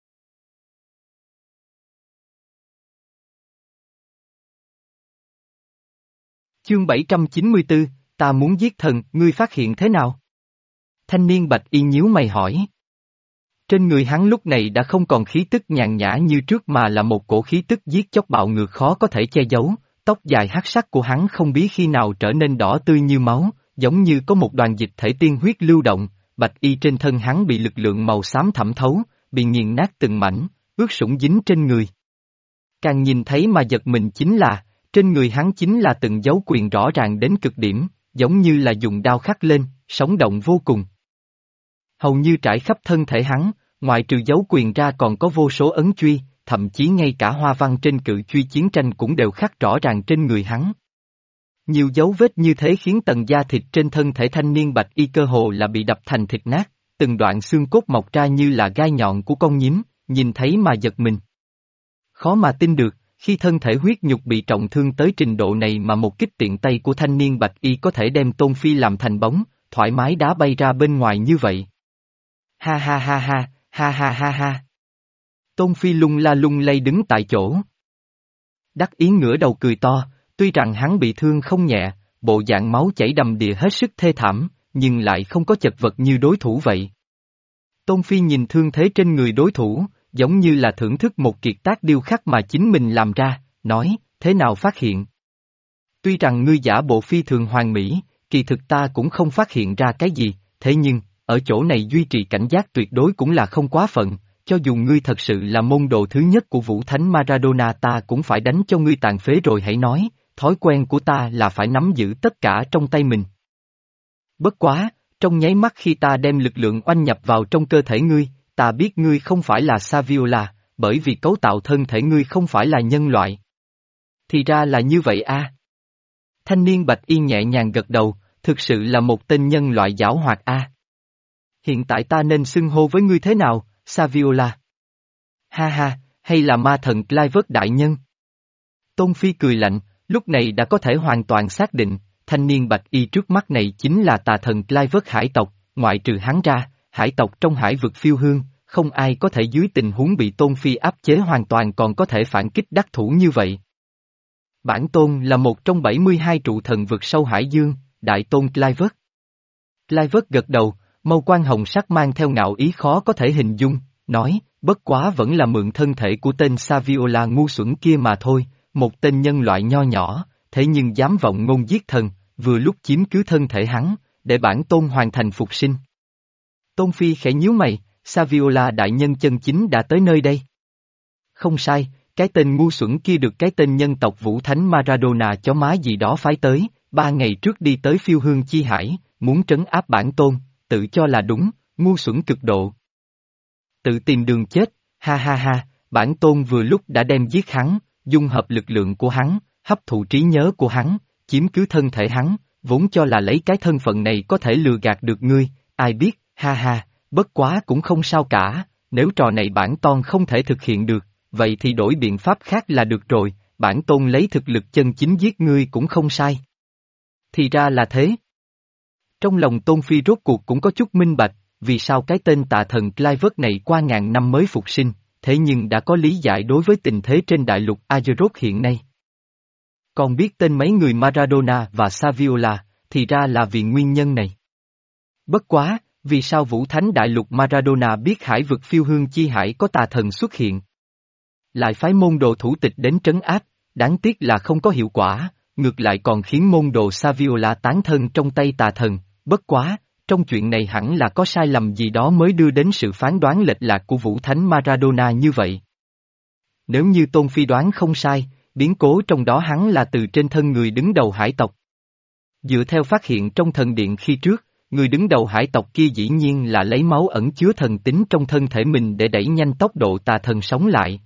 Chương bảy trăm chín mươi tư, ta muốn giết thần, ngươi phát hiện thế nào? Thanh niên bạch y nhíu mày hỏi. Trên người hắn lúc này đã không còn khí tức nhàn nhã như trước mà là một cổ khí tức giết chóc bạo ngược khó có thể che giấu, tóc dài hắc sắc của hắn không biết khi nào trở nên đỏ tươi như máu, giống như có một đoàn dịch thể tiên huyết lưu động, bạch y trên thân hắn bị lực lượng màu xám thẩm thấu, bị nghiền nát từng mảnh, ướt sũng dính trên người. Càng nhìn thấy mà giật mình chính là, trên người hắn chính là từng dấu quyền rõ ràng đến cực điểm, giống như là dùng đao khắc lên, sống động vô cùng. Hầu như trải khắp thân thể hắn, ngoại trừ dấu quyền ra còn có vô số ấn truy, thậm chí ngay cả hoa văn trên cự truy chiến tranh cũng đều khắc rõ ràng trên người hắn. Nhiều dấu vết như thế khiến tầng da thịt trên thân thể thanh niên bạch y cơ hồ là bị đập thành thịt nát, từng đoạn xương cốt mọc ra như là gai nhọn của con nhím, nhìn thấy mà giật mình. Khó mà tin được, khi thân thể huyết nhục bị trọng thương tới trình độ này mà một kích tiện tay của thanh niên bạch y có thể đem Tôn Phi làm thành bóng, thoải mái đá bay ra bên ngoài như vậy. Ha ha ha ha, ha ha ha ha. Tôn Phi lung la lung lay đứng tại chỗ. Đắc ý ngửa đầu cười to, tuy rằng hắn bị thương không nhẹ, bộ dạng máu chảy đầm đìa hết sức thê thảm, nhưng lại không có chật vật như đối thủ vậy. Tôn Phi nhìn thương thế trên người đối thủ, giống như là thưởng thức một kiệt tác điêu khắc mà chính mình làm ra, nói, thế nào phát hiện? Tuy rằng ngươi giả bộ phi thường hoàn mỹ, kỳ thực ta cũng không phát hiện ra cái gì, thế nhưng, ở chỗ này duy trì cảnh giác tuyệt đối cũng là không quá phận, cho dù ngươi thật sự là môn đồ thứ nhất của Vũ Thánh Maradona ta cũng phải đánh cho ngươi tàn phế rồi hãy nói, thói quen của ta là phải nắm giữ tất cả trong tay mình. Bất quá, trong nháy mắt khi ta đem lực lượng oanh nhập vào trong cơ thể ngươi, ta biết ngươi không phải là Saviola, bởi vì cấu tạo thân thể ngươi không phải là nhân loại. Thì ra là như vậy a. À. Thanh niên bạch y nhẹ nhàng gật đầu, thực sự là một tên nhân loại giảo hoạt a. À. Hiện tại ta nên xưng hô với ngươi thế nào, Saviola? Ha ha, hay là ma thần Clive đại nhân? Tôn Phi cười lạnh, lúc này đã có thể hoàn toàn xác định, thanh niên bạch y trước mắt này chính là tà thần Clive hải tộc, ngoại trừ hắn ra, hải tộc trong hải vực phiêu hương, không ai có thể dưới tình huống bị Tôn Phi áp chế hoàn toàn còn có thể phản kích đắc thủ như vậy. Bản tôn là một trong bảy mươi hai trụ thần vực sâu hải dương, đại tôn Clive. Clive gật đầu, mâu quan hồng sắc mang theo ngạo ý khó có thể hình dung, nói, bất quá vẫn là mượn thân thể của tên Saviola ngu xuẩn kia mà thôi, một tên nhân loại nho nhỏ, thế nhưng dám vọng ngôn giết thần, vừa lúc chiếm cứ thân thể hắn, để bản tôn hoàn thành phục sinh. Tôn Phi khẽ nhíu mày, Saviola đại nhân chân chính đã tới nơi đây. Không sai, cái tên ngu xuẩn kia được cái tên nhân tộc Vũ Thánh Maradona chó má gì đó phái tới, ba ngày trước đi tới phiêu hương chi hải, muốn trấn áp bản tôn, tự cho là đúng, ngu xuẩn cực độ. Tự tìm đường chết, ha ha ha, bản tôn vừa lúc đã đem giết hắn, dung hợp lực lượng của hắn, hấp thụ trí nhớ của hắn, chiếm cứ thân thể hắn, vốn cho là lấy cái thân phận này có thể lừa gạt được ngươi, ai biết, ha ha, bất quá cũng không sao cả, nếu trò này bản tôn không thể thực hiện được, vậy thì đổi biện pháp khác là được rồi, bản tôn lấy thực lực chân chính giết ngươi cũng không sai. Thì ra là thế. Trong lòng Tôn Phi rốt cuộc cũng có chút minh bạch, vì sao cái tên tà thần Clive này qua ngàn năm mới phục sinh, thế nhưng đã có lý giải đối với tình thế trên đại lục Azeroth hiện nay. Còn biết tên mấy người Maradona và Saviola, thì ra là vì nguyên nhân này. Bất quá, vì sao Vũ Thánh đại lục Maradona biết hải vực phiêu hương chi hải có tà thần xuất hiện? Lại phái môn đồ thủ tịch đến trấn áp, đáng tiếc là không có hiệu quả, ngược lại còn khiến môn đồ Saviola tán thân trong tay tà thần, bất quá, trong chuyện này hẳn là có sai lầm gì đó mới đưa đến sự phán đoán lệch lạc của Vũ Thánh Maradona như vậy. Nếu như Tôn Phi đoán không sai, biến cố trong đó hắn là từ trên thân người đứng đầu hải tộc. Dựa theo phát hiện trong thần điện khi trước, người đứng đầu hải tộc kia dĩ nhiên là lấy máu ẩn chứa thần tính trong thân thể mình để đẩy nhanh tốc độ tà thần sống lại.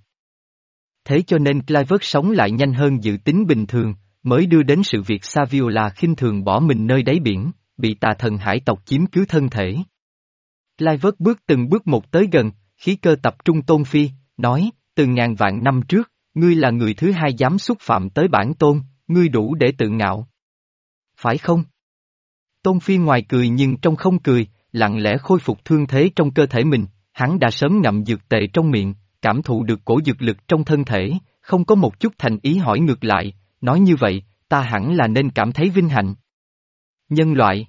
Thế cho nên Clive sống lại nhanh hơn dự tính bình thường, mới đưa đến sự việc Saviola khinh thường bỏ mình nơi đáy biển, bị tà thần hải tộc chiếm cứ thân thể. Clive bước từng bước một tới gần, khí cơ tập trung Tôn Phi, nói, từ ngàn vạn năm trước, ngươi là người thứ hai dám xúc phạm tới bản tôn, ngươi đủ để tự ngạo. Phải không? Tôn Phi ngoài cười nhưng trong không cười, lặng lẽ khôi phục thương thế trong cơ thể mình, hắn đã sớm ngậm dược tệ trong miệng, cảm thụ được cổ dược lực trong thân thể, không có một chút thành ý hỏi ngược lại, nói như vậy, ta hẳn là nên cảm thấy vinh hạnh. Nhân loại.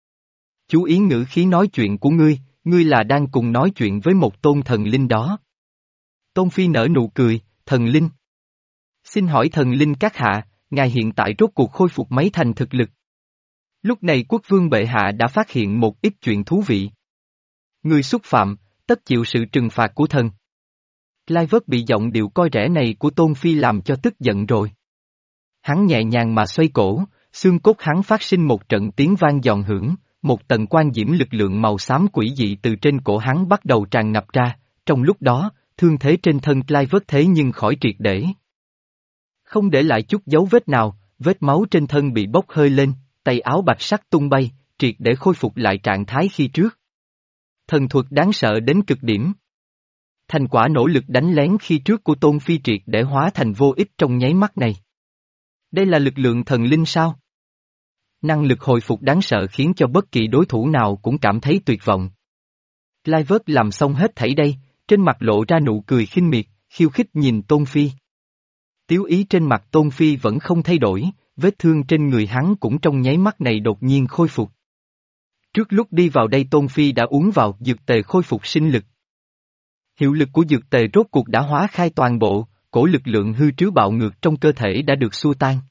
Chú ý ngữ khí nói chuyện của ngươi, ngươi là đang cùng nói chuyện với một tôn thần linh đó. Tôn Phi nở nụ cười, thần linh. Xin hỏi thần linh các hạ, ngài hiện tại rốt cuộc khôi phục mấy thành thực lực? Lúc này quốc vương bệ hạ đã phát hiện một ít chuyện thú vị. Người xúc phạm, tất chịu sự trừng phạt của thần. Clive bị giọng điệu coi rẻ này của Tôn Phi làm cho tức giận rồi. Hắn nhẹ nhàng mà xoay cổ, xương cốt hắn phát sinh một trận tiếng vang giòn hưởng, một tầng quan diễm lực lượng màu xám quỷ dị từ trên cổ hắn bắt đầu tràn ngập ra, trong lúc đó, thương thế trên thân Clive thế nhưng khỏi triệt để. Không để lại chút dấu vết nào, vết máu trên thân bị bốc hơi lên, tay áo bạch sắc tung bay, triệt để khôi phục lại trạng thái khi trước. Thần thuật đáng sợ đến cực điểm. Thành quả nỗ lực đánh lén khi trước của Tôn Phi triệt để hóa thành vô ích trong nháy mắt này. Đây là lực lượng thần linh sao? Năng lực hồi phục đáng sợ khiến cho bất kỳ đối thủ nào cũng cảm thấy tuyệt vọng. Clive làm xong hết thảy đây, trên mặt lộ ra nụ cười khinh miệt, khiêu khích nhìn Tôn Phi. Tiếu ý trên mặt Tôn Phi vẫn không thay đổi, vết thương trên người hắn cũng trong nháy mắt này đột nhiên khôi phục. Trước lúc đi vào đây Tôn Phi đã uống vào dược tề khôi phục sinh lực. Hiệu lực của dược tề rốt cuộc đã hóa khai toàn bộ, cổ lực lượng hư trứ bạo ngược trong cơ thể đã được xua tan.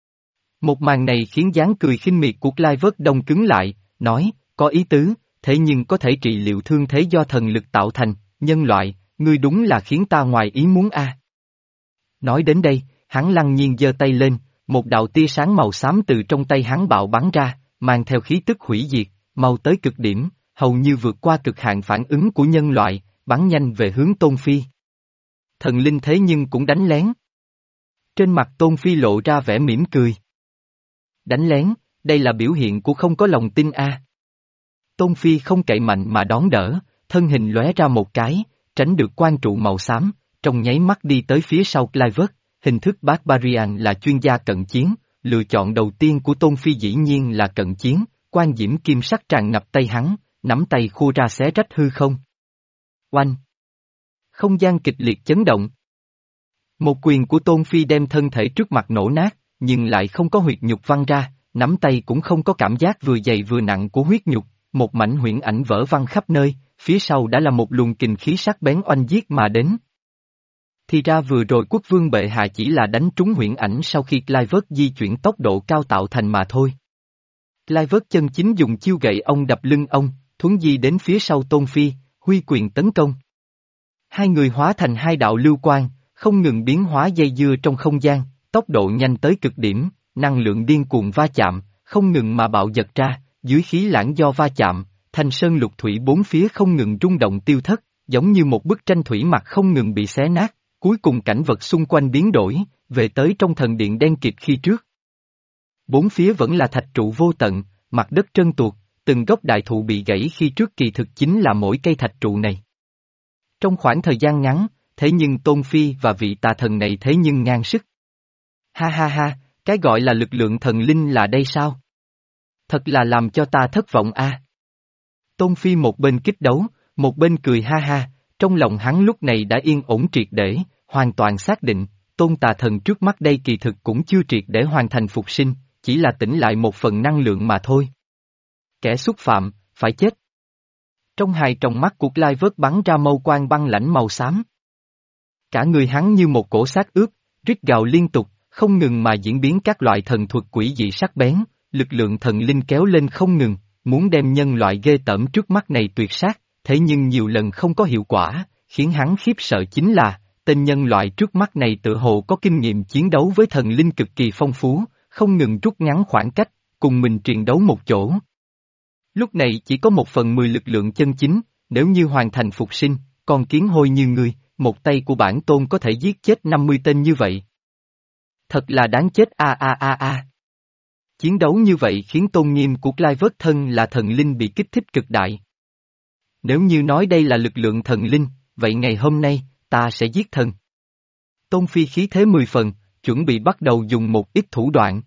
Một màn này khiến dáng cười khinh miệt của Clive đông cứng lại, nói, có ý tứ, thế nhưng có thể trị liệu thương thế do thần lực tạo thành, nhân loại, ngươi đúng là khiến ta ngoài ý muốn a. Nói đến đây, hắn lăng nhiên giơ tay lên, một đạo tia sáng màu xám từ trong tay hắn bạo bắn ra, mang theo khí tức hủy diệt, mau tới cực điểm, hầu như vượt qua cực hạn phản ứng của nhân loại, bắn nhanh về hướng Tôn Phi. Thần linh thế nhưng cũng đánh lén. Trên mặt Tôn Phi lộ ra vẻ mỉm cười. Đánh lén, đây là biểu hiện của không có lòng tin a. Tôn Phi không cậy mạnh mà đón đỡ, thân hình lóe ra một cái, tránh được quan trụ màu xám, trong nháy mắt đi tới phía sau Clive. Hình thức Barbarian là chuyên gia cận chiến, lựa chọn đầu tiên của Tôn Phi dĩ nhiên là cận chiến, quan diễm kim sắc tràn ngập tay hắn, nắm tay khua ra xé rách hư không. Oanh! Không gian kịch liệt chấn động. Một quyền của Tôn Phi đem thân thể trước mặt nổ nát, nhưng lại không có huyết nhục văng ra, nắm tay cũng không có cảm giác vừa dày vừa nặng của huyết nhục, một mảnh huyễn ảnh vỡ văng khắp nơi, phía sau đã là một luồng kình khí sắc bén oanh giết mà đến. Thì ra vừa rồi quốc vương bệ hạ chỉ là đánh trúng huyễn ảnh sau khi Clive di chuyển tốc độ cao tạo thành mà thôi. Clive chân chính dùng chiêu gậy ông đập lưng ông, thuấn di đến phía sau Tôn Phi, huy quyền tấn công. Hai người hóa thành hai đạo lưu quang, không ngừng biến hóa dây dưa trong không gian, tốc độ nhanh tới cực điểm, năng lượng điên cuồng va chạm, không ngừng mà bạo giật ra, dưới khí lãng do va chạm, thanh sơn lục thủy bốn phía không ngừng rung động tiêu thất, giống như một bức tranh thủy mặc không ngừng bị xé nát, cuối cùng cảnh vật xung quanh biến đổi, về tới trong thần điện đen kịt khi trước. Bốn phía vẫn là thạch trụ vô tận, mặt đất trơn tuột, từng gốc đại thụ bị gãy khi trước kỳ thực chính là mỗi cây thạch trụ này. Trong khoảng thời gian ngắn, thế nhưng Tôn Phi và vị tà thần này thế nhưng ngang sức. Ha ha ha, cái gọi là lực lượng thần linh là đây sao? Thật là làm cho ta thất vọng a. Tôn Phi một bên kích đấu, một bên cười ha ha, trong lòng hắn lúc này đã yên ổn triệt để, hoàn toàn xác định, Tôn tà thần trước mắt đây kỳ thực cũng chưa triệt để hoàn thành phục sinh, chỉ là tỉnh lại một phần năng lượng mà thôi. Kẻ xúc phạm, phải chết. Trong hai tròng mắt của Clive bắn ra mâu quang băng lãnh màu xám. Cả người hắn như một cổ xác ướp, rít gào liên tục, không ngừng mà diễn biến các loại thần thuật quỷ dị sắc bén, lực lượng thần linh kéo lên không ngừng, muốn đem nhân loại ghê tởm trước mắt này tuyệt sát, thế nhưng nhiều lần không có hiệu quả, khiến hắn khiếp sợ chính là, tên nhân loại trước mắt này tự hồ có kinh nghiệm chiến đấu với thần linh cực kỳ phong phú, không ngừng rút ngắn khoảng cách, cùng mình triền đấu một chỗ. Lúc này chỉ có một phần mười lực lượng chân chính, nếu như hoàn thành phục sinh, con kiến hôi như ngươi, một tay của bản tôn có thể giết chết năm mươi tên như vậy. Thật là đáng chết a a a a. Chiến đấu như vậy khiến tôn nghiêm của Clive thân là thần linh bị kích thích cực đại. Nếu như nói đây là lực lượng thần linh, vậy ngày hôm nay, ta sẽ giết thần. Tôn Phi khí thế mười phần, chuẩn bị bắt đầu dùng một ít thủ đoạn.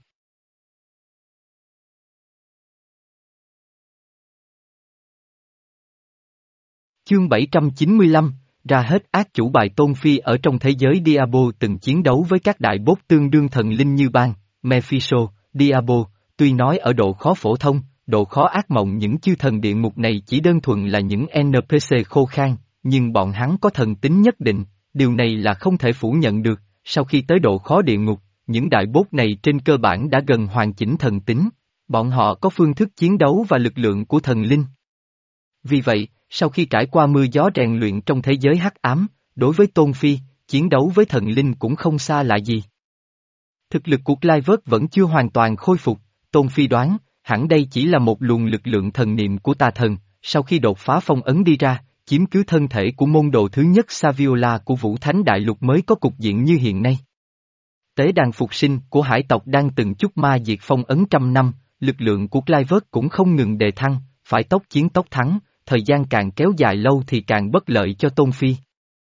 Chương bảy trăm chín mươi lăm, ra hết ác chủ bài. Tôn Phi ở trong thế giới Diablo từng chiến đấu với các đại bốt tương đương thần linh như Ban, Mephisto, Diablo, tuy nói ở độ khó phổ thông, độ khó ác mộng những chư thần địa ngục này chỉ đơn thuần là những en pê xê khô khan, nhưng bọn hắn có thần tính nhất định, điều này là không thể phủ nhận được, sau khi tới độ khó địa ngục, những đại bốt này trên cơ bản đã gần hoàn chỉnh thần tính, bọn họ có phương thức chiến đấu và lực lượng của thần linh. Vì vậy, sau khi trải qua mưa gió rèn luyện trong thế giới hắc ám, đối với Tôn Phi, chiến đấu với thần linh cũng không xa lạ gì. Thực lực của Clive vẫn chưa hoàn toàn khôi phục, Tôn Phi đoán, hẳn đây chỉ là một luồng lực lượng thần niệm của tà thần, sau khi đột phá phong ấn đi ra, chiếm cứ thân thể của môn đồ thứ nhất Saviola của Vũ Thánh Đại Lục mới có cục diện như hiện nay. Tế đàn phục sinh của hải tộc đang từng chút ma diệt phong ấn trăm năm, lực lượng của Clive cũng không ngừng đề thăng, phải tốc chiến tốc thắng, thời gian càng kéo dài lâu thì càng bất lợi cho Tôn Phi.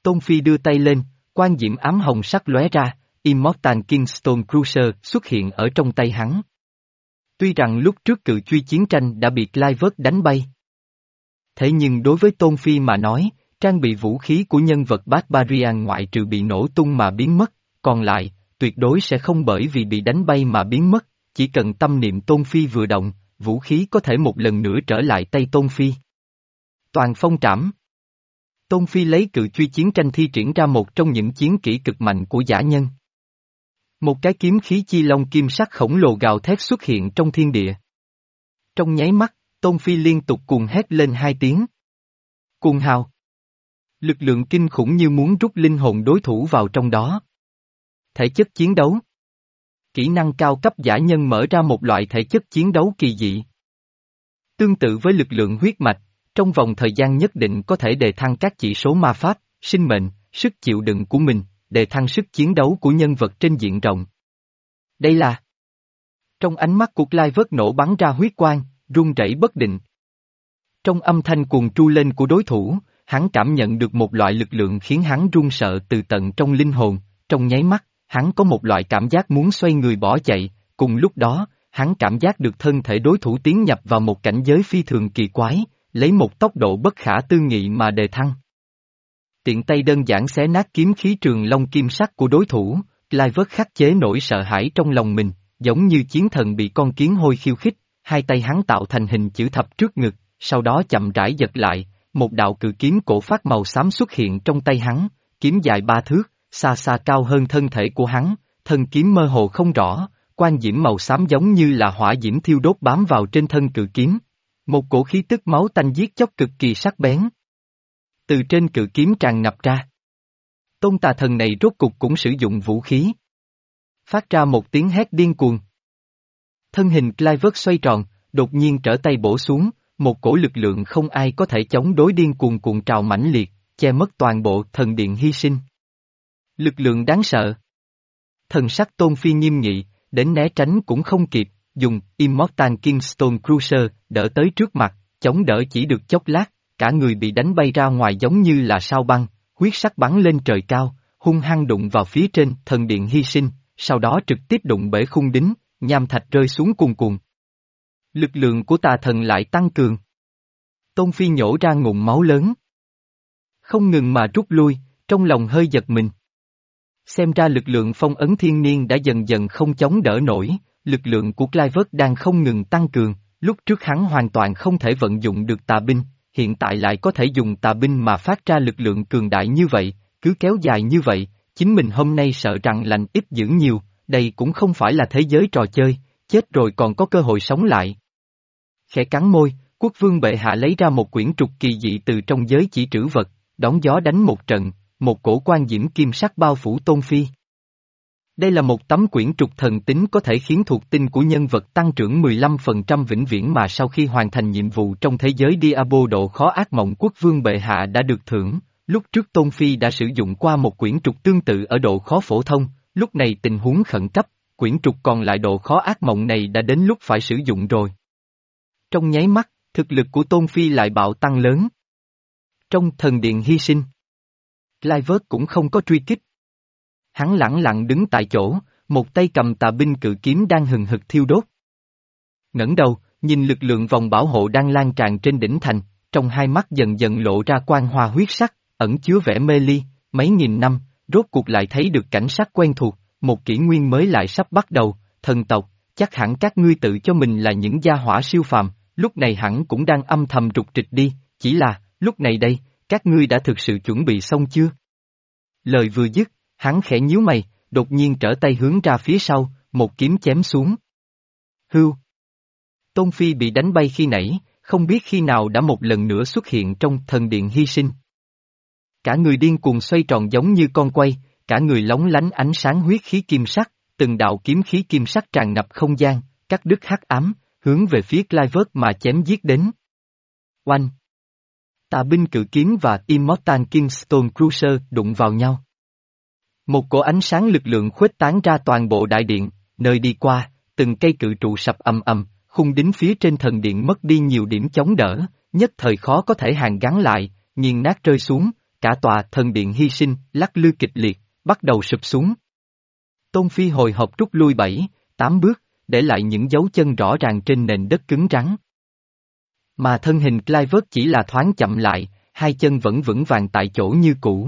Tôn Phi đưa tay lên, quan diễm ám hồng sắc lóe ra, Immortal Kingstone Cruiser xuất hiện ở trong tay hắn. Tuy rằng lúc trước cự truy chiến tranh đã bị Clivert đánh bay. Thế nhưng đối với Tôn Phi mà nói, trang bị vũ khí của nhân vật Barbarian ngoại trừ bị nổ tung mà biến mất, còn lại, tuyệt đối sẽ không bởi vì bị đánh bay mà biến mất, chỉ cần tâm niệm Tôn Phi vừa động, vũ khí có thể một lần nữa trở lại tay Tôn Phi. Toàn phong trảm. Tôn Phi lấy cự truy chiến tranh thi triển ra một trong những chiến kỹ cực mạnh của dã nhân. Một cái kiếm khí chi long kim sắc khổng lồ gào thét xuất hiện trong thiên địa. Trong nháy mắt, Tôn Phi liên tục cuồng hét lên hai tiếng. Cuồng hào. Lực lượng kinh khủng như muốn rút linh hồn đối thủ vào trong đó. Thể chất chiến đấu. Kỹ năng cao cấp dã nhân mở ra một loại thể chất chiến đấu kỳ dị. Tương tự với lực lượng huyết mạch, trong vòng thời gian nhất định có thể đề thăng các chỉ số ma pháp, sinh mệnh, sức chịu đựng của mình, đề thăng sức chiến đấu của nhân vật trên diện rộng. Đây là... Trong ánh mắt của Clivert nổ bắn ra huyết quang, run rẩy bất định. Trong âm thanh cuồng tru lên của đối thủ, hắn cảm nhận được một loại lực lượng khiến hắn run sợ từ tận trong linh hồn, trong nháy mắt, hắn có một loại cảm giác muốn xoay người bỏ chạy, cùng lúc đó, hắn cảm giác được thân thể đối thủ tiến nhập vào một cảnh giới phi thường kỳ quái, lấy một tốc độ bất khả tư nghị mà đề thăng. Tiện tay đơn giản xé nát kiếm khí trường long kim sắc của đối thủ, Clivert khắc chế nỗi sợ hãi trong lòng mình, giống như chiến thần bị con kiến hôi khiêu khích, hai tay hắn tạo thành hình chữ thập trước ngực, sau đó chậm rãi giật lại, một đạo cự kiếm cổ phát màu xám xuất hiện trong tay hắn, kiếm dài ba thước, xa xa cao hơn thân thể của hắn, thân kiếm mơ hồ không rõ, quan diễm màu xám giống như là hỏa diễm thiêu đốt bám vào trên thân cự kiếm. Một cổ khí tức máu tanh giết chóc cực kỳ sắc bén. Từ trên cự kiếm tràn ngập ra. Tôn tà thần này rốt cục cũng sử dụng vũ khí. Phát ra một tiếng hét điên cuồng. Thân hình Clivert xoay tròn, đột nhiên trở tay bổ xuống, một cổ lực lượng không ai có thể chống đối điên cuồng cuồng trào mãnh liệt, che mất toàn bộ thần điện hy sinh. Lực lượng đáng sợ. Thần sắc Tôn Phi nghiêm nghị, đến né tránh cũng không kịp, dùng Immortal Kingstone Cruiser đỡ tới trước mặt, chống đỡ chỉ được chốc lát, cả người bị đánh bay ra ngoài giống như là sao băng, huyết sắc bắn lên trời cao, hung hăng đụng vào phía trên thần điện hy sinh, sau đó trực tiếp đụng bể khung đính, nham thạch rơi xuống cuồn cuộn. Lực lượng của tà thần lại tăng cường. Tôn Phi nhổ ra ngụm máu lớn. Không ngừng mà rút lui, trong lòng hơi giật mình. Xem ra lực lượng phong ấn thiên niên đã dần dần không chống đỡ nổi, lực lượng của Clivert đang không ngừng tăng cường, lúc trước hắn hoàn toàn không thể vận dụng được tà binh, hiện tại lại có thể dùng tà binh mà phát ra lực lượng cường đại như vậy, cứ kéo dài như vậy, chính mình hôm nay sợ rằng lành ít dữ nhiều, đây cũng không phải là thế giới trò chơi, chết rồi còn có cơ hội sống lại. Khẽ cắn môi, quốc vương bệ hạ lấy ra một quyển trục kỳ dị từ trong giới chỉ trữ vật, đón gió đánh một trận, một cổ quan diễm kim sắc bao phủ Tôn Phi. Đây là một tấm quyển trục thần tính có thể khiến thuộc tinh của nhân vật tăng trưởng mười lăm phần trăm vĩnh viễn mà sau khi hoàn thành nhiệm vụ trong thế giới Diablo độ khó ác mộng quốc vương bệ hạ đã được thưởng, lúc trước Tôn Phi đã sử dụng qua một quyển trục tương tự ở độ khó phổ thông, lúc này tình huống khẩn cấp, quyển trục còn lại độ khó ác mộng này đã đến lúc phải sử dụng rồi. Trong nháy mắt, thực lực của Tôn Phi lại bạo tăng lớn. Trong thần điện hy sinh, Clivert cũng không có truy kích. Hắn lẳng lặng đứng tại chỗ, một tay cầm tà binh cự kiếm đang hừng hực thiêu đốt. Ngẩng đầu, nhìn lực lượng vòng bảo hộ đang lan tràn trên đỉnh thành, trong hai mắt dần dần lộ ra quang hoa huyết sắc, ẩn chứa vẻ mê ly, mấy nghìn năm, rốt cuộc lại thấy được cảnh sắc quen thuộc, một kỷ nguyên mới lại sắp bắt đầu, thần tộc, chắc hẳn các ngươi tự cho mình là những gia hỏa siêu phàm, lúc này hẳn cũng đang âm thầm rục rịch đi, chỉ là, lúc này đây, các ngươi đã thực sự chuẩn bị xong chưa? Lời vừa dứt, hắn khẽ nhíu mày, đột nhiên trở tay hướng ra phía sau, một kiếm chém xuống. Hưu! Tôn Phi bị đánh bay khi nãy, không biết khi nào đã một lần nữa xuất hiện trong thần điện hy sinh. Cả người điên cuồng xoay tròn giống như con quay, cả người lóng lánh ánh sáng huyết khí kim sắc, từng đạo kiếm khí kim sắc tràn ngập không gian, cắt đứt hắc ám, hướng về phía Clivert mà chém giết đến. Oanh! Tà binh cự kiếm và Immortal Kingstone Cruiser đụng vào nhau. Một cổ ánh sáng lực lượng khuếch tán ra toàn bộ đại điện, nơi đi qua, từng cây cự trụ sập ầm ầm, khung đính phía trên thần điện mất đi nhiều điểm chống đỡ, nhất thời khó có thể hàn gắn lại, nghiền nát rơi xuống, cả tòa thần điện hy sinh, lắc lư kịch liệt, bắt đầu sụp xuống. Tôn Phi hồi hộp rút lui bảy, tám bước, để lại những dấu chân rõ ràng trên nền đất cứng rắn. Mà thân hình Clive chỉ là thoáng chậm lại, hai chân vẫn vững vàng tại chỗ như cũ.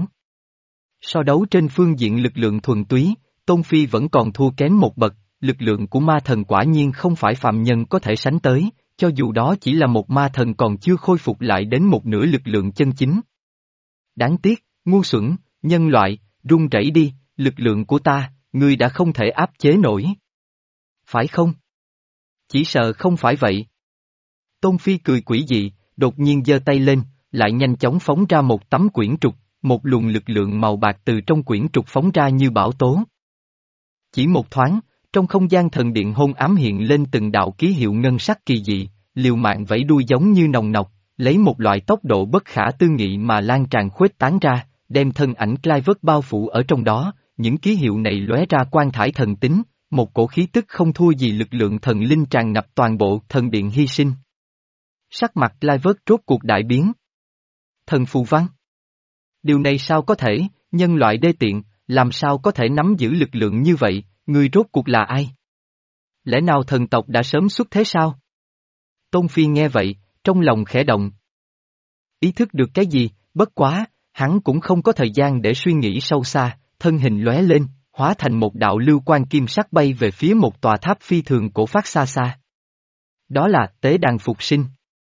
So đấu trên phương diện lực lượng thuần túy, Tôn Phi vẫn còn thua kém một bậc, lực lượng của ma thần quả nhiên không phải phàm nhân có thể sánh tới, cho dù đó chỉ là một ma thần còn chưa khôi phục lại đến một nửa lực lượng chân chính. Đáng tiếc, ngu xuẩn, nhân loại, run rẩy đi, lực lượng của ta, ngươi đã không thể áp chế nổi. Phải không? Chỉ sợ không phải vậy. Tôn Phi cười quỷ dị, đột nhiên giơ tay lên, lại nhanh chóng phóng ra một tấm quyển trục, một luồng lực lượng màu bạc từ trong quyển trục phóng ra như bão tố. Chỉ một thoáng, trong không gian thần điện hôn ám hiện lên từng đạo ký hiệu ngân sắc kỳ dị, liều mạng vẫy đuôi giống như nòng nọc, lấy một loại tốc độ bất khả tư nghị mà lan tràn khuếch tán ra, đem thân ảnh Clive bao phủ ở trong đó, những ký hiệu này lóe ra quang thải thần tính, một cổ khí tức không thua gì lực lượng thần linh tràn ngập toàn bộ thần điện hy sinh. Sắc mặt Clive rốt cuộc đại biến. Thần phù văn. Điều này sao có thể, nhân loại đê tiện, làm sao có thể nắm giữ lực lượng như vậy, ngươi rốt cuộc là ai? Lẽ nào thần tộc đã sớm xuất thế sao? Tôn Phi nghe vậy, trong lòng khẽ động. Ý thức được cái gì, bất quá, hắn cũng không có thời gian để suy nghĩ sâu xa, thân hình lóe lên, hóa thành một đạo lưu quang kim sắc bay về phía một tòa tháp phi thường cổ phát xa xa. Đó là tế đàn phục sinh.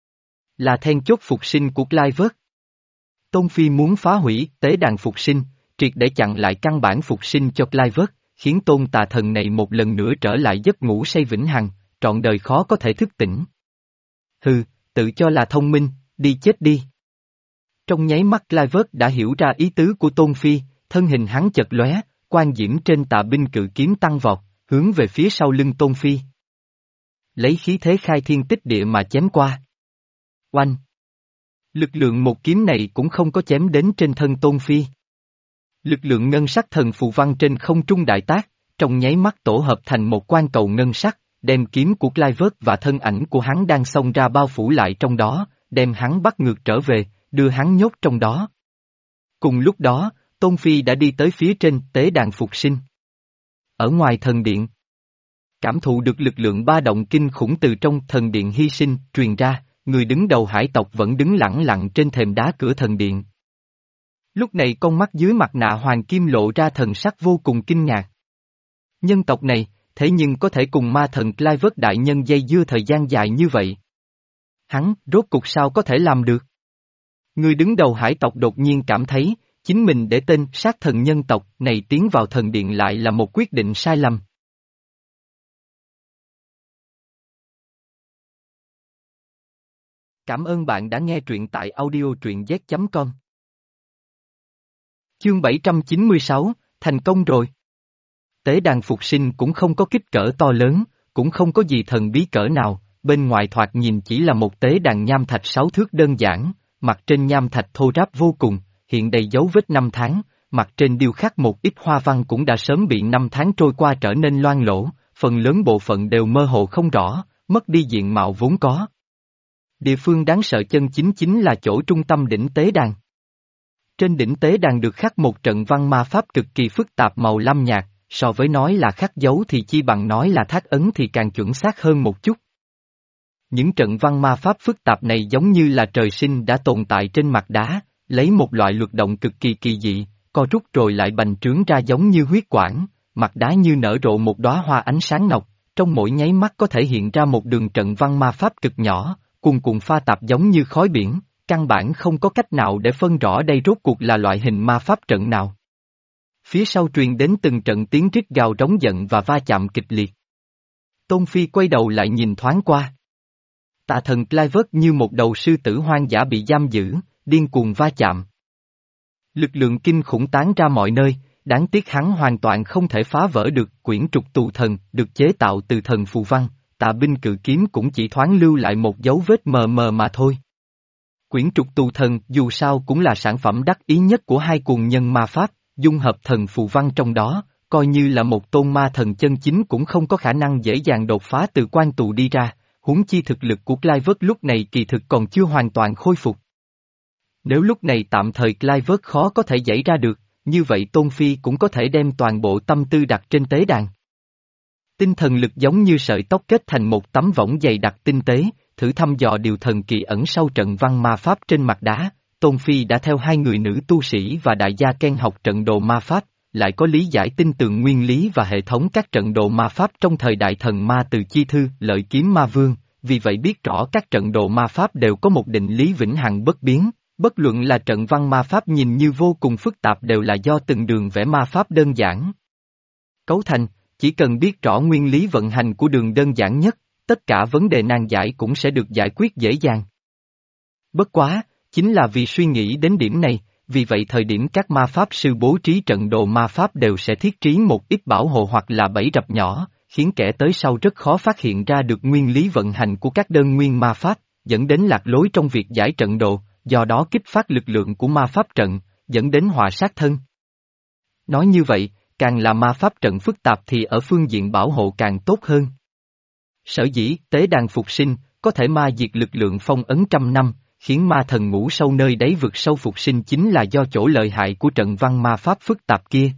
Là then chốt phục sinh của Clive. Tôn Phi muốn phá hủy tế đàn phục sinh, triệt để chặn lại căn bản phục sinh cho Clive, khiến tôn tà thần này một lần nữa trở lại giấc ngủ say vĩnh hằng, trọn đời khó có thể thức tỉnh. Hừ, tự cho là thông minh, đi chết đi. Trong nháy mắt Clive đã hiểu ra ý tứ của Tôn Phi, thân hình hắn chật lóe, quan diễm trên tà binh cự kiếm tăng vọt, hướng về phía sau lưng Tôn Phi. Lấy khí thế khai thiên tích địa mà chém qua. Oanh! Lực lượng một kiếm này cũng không có chém đến trên thân Tôn Phi. Lực lượng ngân sắc thần phù văn trên không trung đại tác, trong nháy mắt tổ hợp thành một quan cầu ngân sắc, đem kiếm của Clive và thân ảnh của hắn đang xông ra bao phủ lại trong đó, đem hắn bắt ngược trở về, đưa hắn nhốt trong đó. Cùng lúc đó, Tôn Phi đã đi tới phía trên tế đàn phục sinh. Ở ngoài thần điện, cảm thụ được lực lượng ba động kinh khủng từ trong thần điện hy sinh truyền ra, người đứng đầu hải tộc vẫn đứng lẳng lặng trên thềm đá cửa thần điện. Lúc này con mắt dưới mặt nạ hoàng kim lộ ra thần sắc vô cùng kinh ngạc. Nhân tộc này, thế nhưng có thể cùng ma thần Clive đại nhân dây dưa thời gian dài như vậy. Hắn, rốt cuộc sao có thể làm được? Người đứng đầu hải tộc đột nhiên cảm thấy, chính mình để tên sát thần nhân tộc này tiến vào thần điện lại là một quyết định sai lầm. Cảm ơn bạn đã nghe truyện tại audio truyện z chấm com. Chương bảy trăm chín mươi sáu, thành công rồi. Tế đàn phục sinh cũng không có kích cỡ to lớn, cũng không có gì thần bí cỡ nào, bên ngoài thoạt nhìn chỉ là một tế đàn nham thạch sáu thước đơn giản, mặt trên nham thạch thô ráp vô cùng, hiện đầy dấu vết năm tháng, mặt trên điêu khắc một ít hoa văn cũng đã sớm bị năm tháng trôi qua trở nên loang lỗ, phần lớn bộ phận đều mơ hồ không rõ, mất đi diện mạo vốn có. Địa phương đáng sợ chân chính chính là chỗ trung tâm đỉnh tế đàn. Trên đỉnh tế đàn được khắc một trận văn ma pháp cực kỳ phức tạp màu lam nhạt, so với nói là khắc dấu thì chi bằng nói là thác ấn thì càng chuẩn xác hơn một chút. Những trận văn ma pháp phức tạp này giống như là trời sinh đã tồn tại trên mặt đá, lấy một loại luật động cực kỳ kỳ dị, co rút rồi lại bành trướng ra giống như huyết quản, mặt đá như nở rộ một đóa hoa ánh sáng ngọc, trong mỗi nháy mắt có thể hiện ra một đường trận văn ma pháp cực nhỏ, cuồn cuộn pha tạp giống như khói biển, căn bản không có cách nào để phân rõ đây rốt cuộc là loại hình ma pháp trận nào. Phía sau truyền đến từng trận tiếng rít gào trống giận và va chạm kịch liệt. Tôn Phi quay đầu lại nhìn thoáng qua. Tà thần Clive như một đầu sư tử hoang dã bị giam giữ, điên cuồng va chạm. Lực lượng kinh khủng tán ra mọi nơi, đáng tiếc hắn hoàn toàn không thể phá vỡ được quyển trục tù thần được chế tạo từ thần phù văn, tà binh cự kiếm cũng chỉ thoáng lưu lại một dấu vết mờ mờ mà thôi. Quyển trục tù thần dù sao cũng là sản phẩm đắc ý nhất của hai cuồng nhân ma pháp, dung hợp thần phù văn trong đó, coi như là một tôn ma thần chân chính cũng không có khả năng dễ dàng đột phá từ quan tù đi ra, huống chi thực lực của Clive lúc này kỳ thực còn chưa hoàn toàn khôi phục. Nếu lúc này tạm thời Clive khó có thể giải ra được, như vậy Tôn Phi cũng có thể đem toàn bộ tâm tư đặt trên tế đàn. Tinh thần lực giống như sợi tóc kết thành một tấm võng dày đặc tinh tế, thử thăm dò điều thần kỳ ẩn sau trận văn ma pháp trên mặt đá. Tôn Phi đã theo hai người nữ tu sĩ và đại gia Ken học trận đồ ma pháp, lại có lý giải tin tường nguyên lý và hệ thống các trận đồ ma pháp trong thời đại thần ma từ chi thư lợi kiếm ma vương, vì vậy biết rõ các trận đồ ma pháp đều có một định lý vĩnh hằng bất biến, bất luận là trận văn ma pháp nhìn như vô cùng phức tạp đều là do từng đường vẽ ma pháp đơn giản cấu thành, chỉ cần biết rõ nguyên lý vận hành của đường đơn giản nhất, tất cả vấn đề nan giải cũng sẽ được giải quyết dễ dàng. Bất quá, chính là vì suy nghĩ đến điểm này, vì vậy thời điểm các ma pháp sư bố trí trận đồ ma pháp đều sẽ thiết trí một ít bảo hộ hoặc là bẫy rập nhỏ, khiến kẻ tới sau rất khó phát hiện ra được nguyên lý vận hành của các đơn nguyên ma pháp, dẫn đến lạc lối trong việc giải trận đồ, do đó kích phát lực lượng của ma pháp trận, dẫn đến họa sát thân. Nói như vậy, càng là ma pháp trận phức tạp thì ở phương diện bảo hộ càng tốt hơn. Sở dĩ, tế đàn phục sinh, có thể ma diệt lực lượng phong ấn trăm năm, khiến ma thần ngủ sâu nơi đáy vực sâu phục sinh chính là do chỗ lợi hại của trận văn ma pháp phức tạp kia.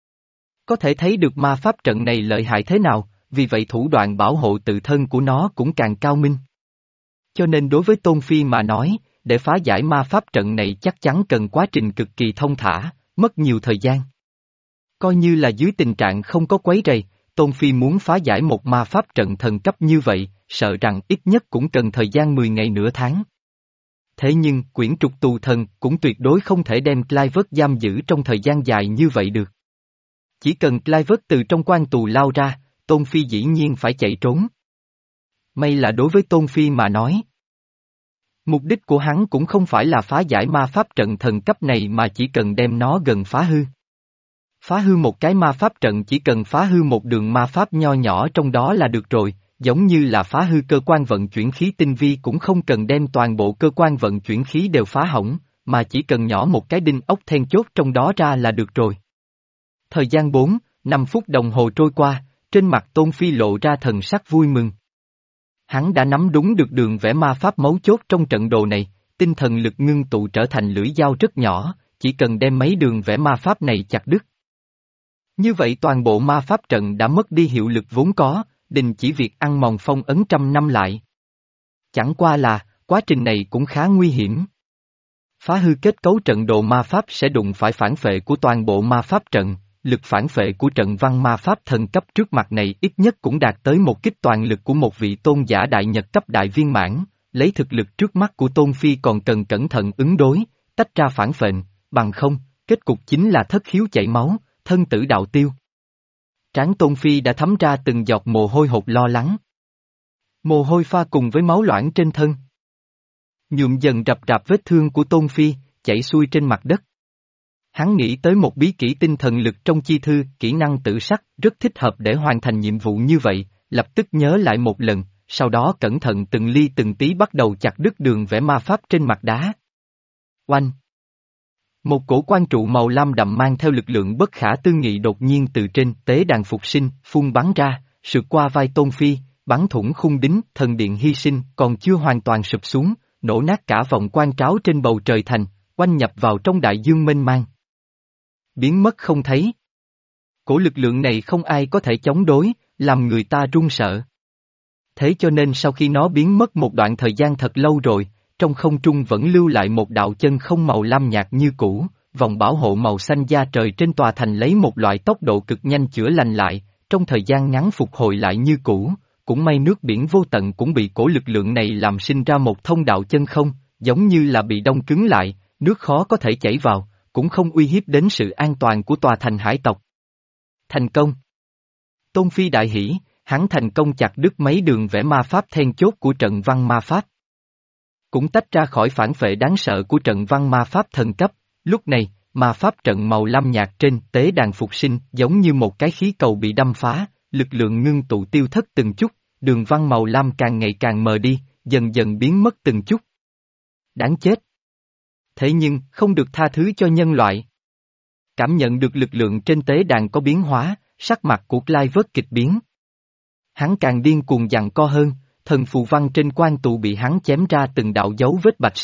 Có thể thấy được ma pháp trận này lợi hại thế nào, vì vậy thủ đoạn bảo hộ tự thân của nó cũng càng cao minh. Cho nên đối với Tôn Phi mà nói, để phá giải ma pháp trận này chắc chắn cần quá trình cực kỳ thông thả, mất nhiều thời gian. Coi như là dưới tình trạng không có quấy rầy, Tôn Phi muốn phá giải một ma pháp trận thần cấp như vậy, sợ rằng ít nhất cũng cần thời gian mười ngày nửa tháng. Thế nhưng, quyển trục tù thần cũng tuyệt đối không thể đem Clive giam giữ trong thời gian dài như vậy được. Chỉ cần Clive từ trong quan tù lao ra, Tôn Phi dĩ nhiên phải chạy trốn. May là đối với Tôn Phi mà nói. Mục đích của hắn cũng không phải là phá giải ma pháp trận thần cấp này mà chỉ cần đem nó gần phá hư. Phá hư một cái ma pháp trận chỉ cần phá hư một đường ma pháp nho nhỏ trong đó là được rồi, giống như là phá hư cơ quan vận chuyển khí tinh vi cũng không cần đem toàn bộ cơ quan vận chuyển khí đều phá hỏng, mà chỉ cần nhỏ một cái đinh ốc then chốt trong đó ra là được rồi. Thời gian bốn, năm phút đồng hồ trôi qua, trên mặt Tôn Phi lộ ra thần sắc vui mừng. Hắn đã nắm đúng được đường vẽ ma pháp mấu chốt trong trận đồ này, tinh thần lực ngưng tụ trở thành lưỡi dao rất nhỏ, chỉ cần đem mấy đường vẽ ma pháp này chặt đứt. Như vậy toàn bộ ma pháp trận đã mất đi hiệu lực vốn có, đình chỉ việc ăn mòn phong ấn trăm năm lại. Chẳng qua là, quá trình này cũng khá nguy hiểm. Phá hư kết cấu trận đồ ma pháp sẽ đụng phải phản phệ của toàn bộ ma pháp trận, lực phản phệ của trận văn ma pháp thần cấp trước mặt này ít nhất cũng đạt tới một kích toàn lực của một vị tôn giả đại nhật cấp đại viên mãn, lấy thực lực trước mắt của Tôn Phi còn cần cẩn thận ứng đối, tách ra phản phệ, bằng không, kết cục chính là thất khiếu chảy máu, thân tử đạo tiêu. Trán Tôn Phi đã thấm ra từng giọt mồ hôi hột lo lắng. Mồ hôi pha cùng với máu loãng trên thân. Nhuộm dần rập rạp vết thương của Tôn Phi, chảy xuôi trên mặt đất. Hắn nghĩ tới một bí kỹ tinh thần lực trong chi thư, kỹ năng tự sắc, rất thích hợp để hoàn thành nhiệm vụ như vậy, lập tức nhớ lại một lần, sau đó cẩn thận từng ly từng tí bắt đầu chặt đứt đường vẽ ma pháp trên mặt đá. Oanh! Một cổ quan trụ màu lam đậm mang theo lực lượng bất khả tư nghị đột nhiên từ trên tế đàn phục sinh, phun bắn ra, sượt qua vai Tôn Phi, bắn thủng khung đính, thần điện hy sinh còn chưa hoàn toàn sụp xuống, nổ nát cả vòng quan tráo trên bầu trời thành, oanh nhập vào trong đại dương mênh mang. Biến mất không thấy. Cổ lực lượng này không ai có thể chống đối, làm người ta run sợ. Thế cho nên sau khi nó biến mất một đoạn thời gian thật lâu rồi, trong không trung vẫn lưu lại một đạo chân không màu lam nhạt như cũ, vòng bảo hộ màu xanh da trời trên tòa thành lấy một loại tốc độ cực nhanh chữa lành lại, trong thời gian ngắn phục hồi lại như cũ, cũng may nước biển vô tận cũng bị cổ lực lượng này làm sinh ra một thông đạo chân không, giống như là bị đông cứng lại, nước khó có thể chảy vào, cũng không uy hiếp đến sự an toàn của tòa thành hải tộc. Thành công! Tôn Phi đại hỉ, hắn thành công chặt đứt mấy đường vẽ ma pháp then chốt của trận văn ma pháp. Cũng tách ra khỏi phản phệ đáng sợ của trận văn ma pháp thần cấp, lúc này, ma pháp trận màu lam nhạt trên tế đàn phục sinh giống như một cái khí cầu bị đâm phá, lực lượng ngưng tụ tiêu thất từng chút, đường văn màu lam càng ngày càng mờ đi, dần dần biến mất từng chút. Đáng chết! Thế nhưng, không được tha thứ cho nhân loại. Cảm nhận được lực lượng trên tế đàn có biến hóa, sắc mặt của Clive kịch biến. Hắn càng điên cuồng giằng co hơn, thần phù văn trên quan tù bị hắn chém ra từng đạo dấu vết bạch sắc,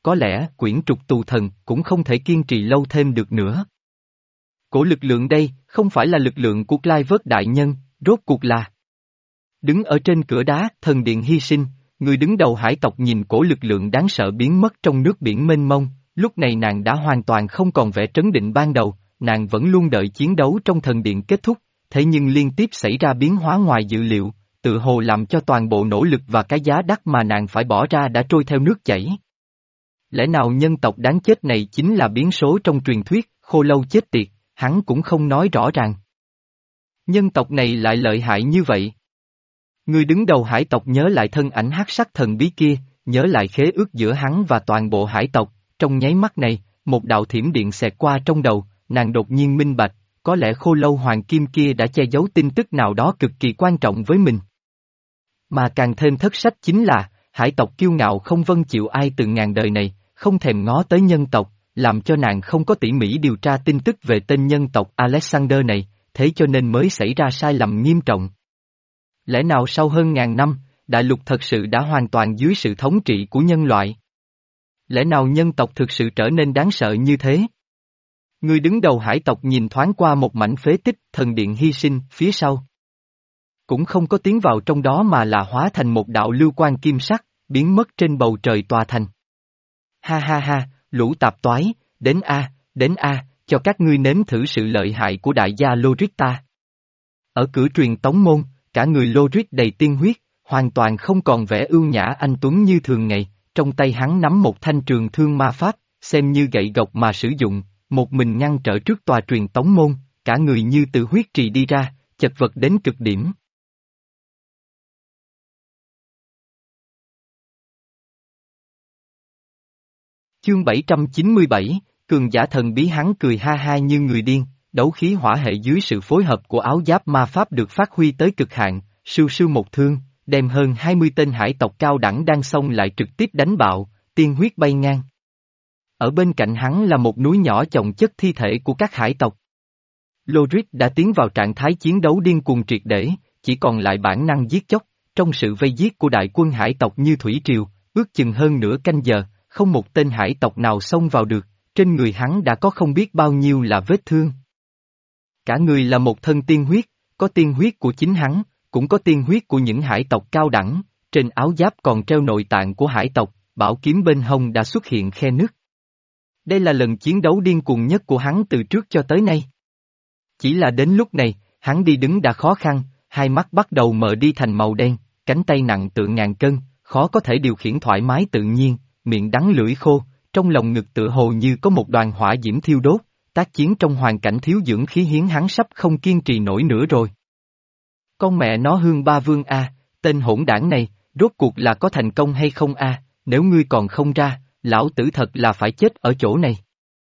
có lẽ quyển trục tù thần cũng không thể kiên trì lâu thêm được nữa. Cổ lực lượng đây, không phải là lực lượng của Clive đại nhân, rốt cuộc là. Đứng ở trên cửa đá, thần điện hy sinh, người đứng đầu hải tộc nhìn cổ lực lượng đáng sợ biến mất trong nước biển mênh mông, lúc này nàng đã hoàn toàn không còn vẻ trấn định ban đầu, nàng vẫn luôn đợi chiến đấu trong thần điện kết thúc, thế nhưng liên tiếp xảy ra biến hóa ngoài dự liệu, tự hồ làm cho toàn bộ nỗ lực và cái giá đắt mà nàng phải bỏ ra đã trôi theo nước chảy. Lẽ nào nhân tộc đáng chết này chính là biến số trong truyền thuyết, khô lâu chết tiệt, hắn cũng không nói rõ ràng. Nhân tộc này lại lợi hại như vậy. Người đứng đầu hải tộc nhớ lại thân ảnh hắc sắc thần bí kia, nhớ lại khế ước giữa hắn và toàn bộ hải tộc, trong nháy mắt này, một đạo thiểm điện xẹt qua trong đầu, nàng đột nhiên minh bạch, có lẽ khô lâu hoàng kim kia đã che giấu tin tức nào đó cực kỳ quan trọng với mình. Mà càng thêm thất sách chính là, hải tộc kiêu ngạo không vâng chịu ai từ ngàn đời này, không thèm ngó tới nhân tộc, làm cho nàng không có tỉ mỉ điều tra tin tức về tên nhân tộc Alexander này, thế cho nên mới xảy ra sai lầm nghiêm trọng. Lẽ nào sau hơn ngàn năm, đại lục thật sự đã hoàn toàn dưới sự thống trị của nhân loại? Lẽ nào nhân tộc thực sự trở nên đáng sợ như thế? Người đứng đầu hải tộc nhìn thoáng qua một mảnh phế tích thần điện hy sinh phía sau. Cũng không có tiến vào trong đó mà là hóa thành một đạo lưu quang kim sắc, biến mất trên bầu trời tòa thành. Ha ha ha, lũ tạp toái, đến a, đến a, cho các ngươi nếm thử sự lợi hại của đại gia Lorik ta. Ở cửa truyền tống môn, cả người Lorik đầy tiên huyết, hoàn toàn không còn vẻ ưu nhã anh tuấn như thường ngày, trong tay hắn nắm một thanh trường thương ma pháp, xem như gậy gộc mà sử dụng, một mình ngăn trở trước tòa truyền tống môn, cả người như từ huyết trì đi ra, chật vật đến cực điểm. Chương bảy trăm chín mươi bảy, cường giả thần bí hắn cười ha ha như người điên, đấu khí hỏa hệ dưới sự phối hợp của áo giáp ma pháp được phát huy tới cực hạn, sưu sưu một thương, đem hơn hai mươi tên hải tộc cao đẳng đang xông lại trực tiếp đánh bạo, tiên huyết bay ngang. Ở bên cạnh hắn là một núi nhỏ chồng chất thi thể của các hải tộc. Lorik đã tiến vào trạng thái chiến đấu điên cuồng triệt để, chỉ còn lại bản năng giết chóc, trong sự vây giết của đại quân hải tộc như thủy triều, ước chừng hơn nửa canh giờ, không một tên hải tộc nào xông vào được, trên người hắn đã có không biết bao nhiêu là vết thương. Cả người là một thân tiên huyết, có tiên huyết của chính hắn, cũng có tiên huyết của những hải tộc cao đẳng, trên áo giáp còn treo nội tạng của hải tộc, bảo kiếm bên hông đã xuất hiện khe nứt. Đây là lần chiến đấu điên cuồng nhất của hắn từ trước cho tới nay. Chỉ là đến lúc này, hắn đi đứng đã khó khăn, hai mắt bắt đầu mờ đi thành màu đen, cánh tay nặng tựa ngàn cân, khó có thể điều khiển thoải mái tự nhiên, miệng đắng lưỡi khô, trong lòng ngực tựa hồ như có một đoàn hỏa diễm thiêu đốt, tác chiến trong hoàn cảnh thiếu dưỡng khí hiến hắn sắp không kiên trì nổi nữa rồi. Con mẹ nó Hương Ba Vương a, tên hỗn đảng này, rốt cuộc là có thành công hay không a? Nếu ngươi còn không ra, lão tử thật là phải chết ở chỗ này.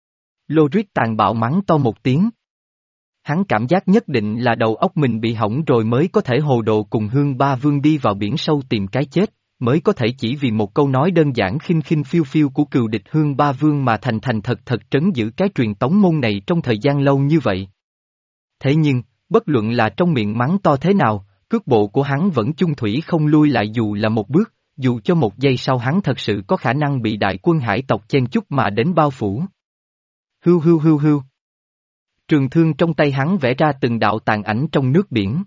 Lorik tàn bạo mắng to một tiếng. Hắn cảm giác nhất định là đầu óc mình bị hỏng rồi mới có thể hồ đồ cùng Hương Ba Vương đi vào biển sâu tìm cái chết, mới có thể chỉ vì một câu nói đơn giản khinh khinh phiêu phiêu của cừu địch Hương Ba Vương mà thành thành thật thật trấn giữ cái truyền tống môn này trong thời gian lâu như vậy. Thế nhưng, bất luận là trong miệng mắng to thế nào, cước bộ của hắn vẫn chung thủy không lui lại dù là một bước, dù cho một giây sau hắn thật sự có khả năng bị đại quân hải tộc chen chúc mà đến bao phủ. Hưu hưu hưu hưu. Trường thương trong tay hắn vẽ ra từng đạo tàn ảnh trong nước biển.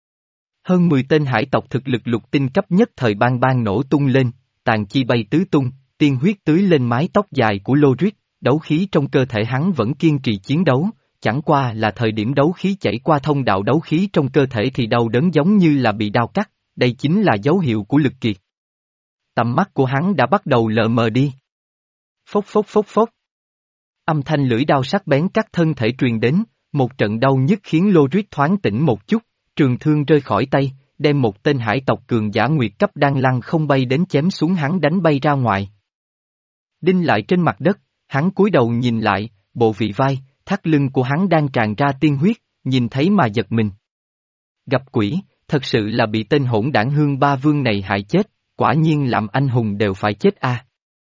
Hơn mười tên hải tộc thực lực lục tinh cấp nhất thời bang bang nổ tung lên, tàn chi bay tứ tung, tiên huyết tưới lên mái tóc dài của Lorik, đấu khí trong cơ thể hắn vẫn kiên trì chiến đấu, chẳng qua là thời điểm đấu khí chảy qua thông đạo đấu khí trong cơ thể thì đau đớn giống như là bị đao cắt, đây chính là dấu hiệu của lực kiệt. Tầm mắt của hắn đã bắt đầu lờ mờ đi. Phốc phốc phốc phốc. Âm thanh lưỡi đao sắc bén cắt thân thể truyền đến, một trận đau nhức khiến Lorik thoáng tỉnh một chút, trường thương rơi khỏi tay, đem một tên hải tộc cường giả nguyệt cấp đang lăn không bay đến chém xuống hắn đánh bay ra ngoài. Đinh lại trên mặt đất, hắn cúi đầu nhìn lại, bộ vị vai, thắt lưng của hắn đang tràn ra tiên huyết, nhìn thấy mà giật mình. Gặp quỷ, thật sự là bị tên hỗn đảng Hương Ba Vương này hại chết, quả nhiên làm anh hùng đều phải chết a. À.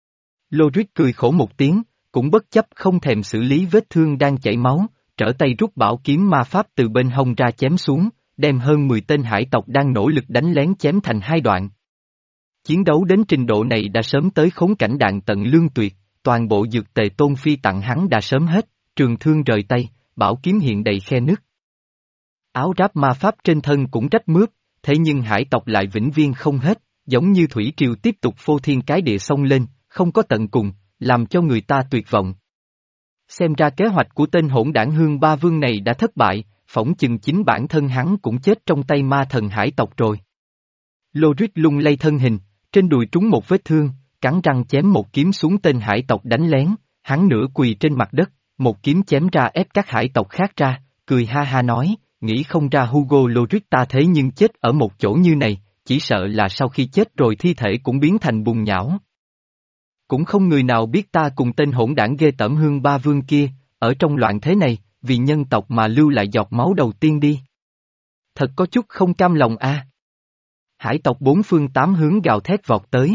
Lorik cười khổ một tiếng, cũng bất chấp không thèm xử lý vết thương đang chảy máu, trở tay rút bảo kiếm ma pháp từ bên hông ra chém xuống, đem hơn mười tên hải tộc đang nỗ lực đánh lén chém thành hai đoạn. chiến đấu đến trình độ này đã sớm tới khốn cảnh đạn tận lương tuyệt, toàn bộ dược tề Tôn Phi tặng hắn đã sớm hết, trường thương rời tay, bảo kiếm hiện đầy khe nứt. Áo giáp ma pháp trên thân cũng rách mướp, thế nhưng hải tộc lại vĩnh viễn không hết, giống như thủy triều tiếp tục phô thiên cái địa xông lên, không có tận cùng, làm cho người ta tuyệt vọng. Xem ra kế hoạch của tên hỗn đảng Hương Ba Vương này đã thất bại, phỏng chừng chính bản thân hắn cũng chết trong tay ma thần hải tộc rồi. Lorik lung lay thân hình, trên đùi trúng một vết thương, cắn răng chém một kiếm xuống tên hải tộc đánh lén, hắn nửa quỳ trên mặt đất, một kiếm chém ra ép các hải tộc khác ra, cười ha ha nói, nghĩ không ra Hugo Lorik ta thế nhưng chết ở một chỗ như này, chỉ sợ là sau khi chết rồi thi thể cũng biến thành bùn nhão. Cũng không người nào biết ta cùng tên hỗn đảng ghê tởm Hương Ba Vương kia, ở trong loạn thế này, vì nhân tộc mà lưu lại giọt máu đầu tiên đi. Thật có chút không cam lòng a. À. Hải tộc bốn phương tám hướng gào thét vọt tới.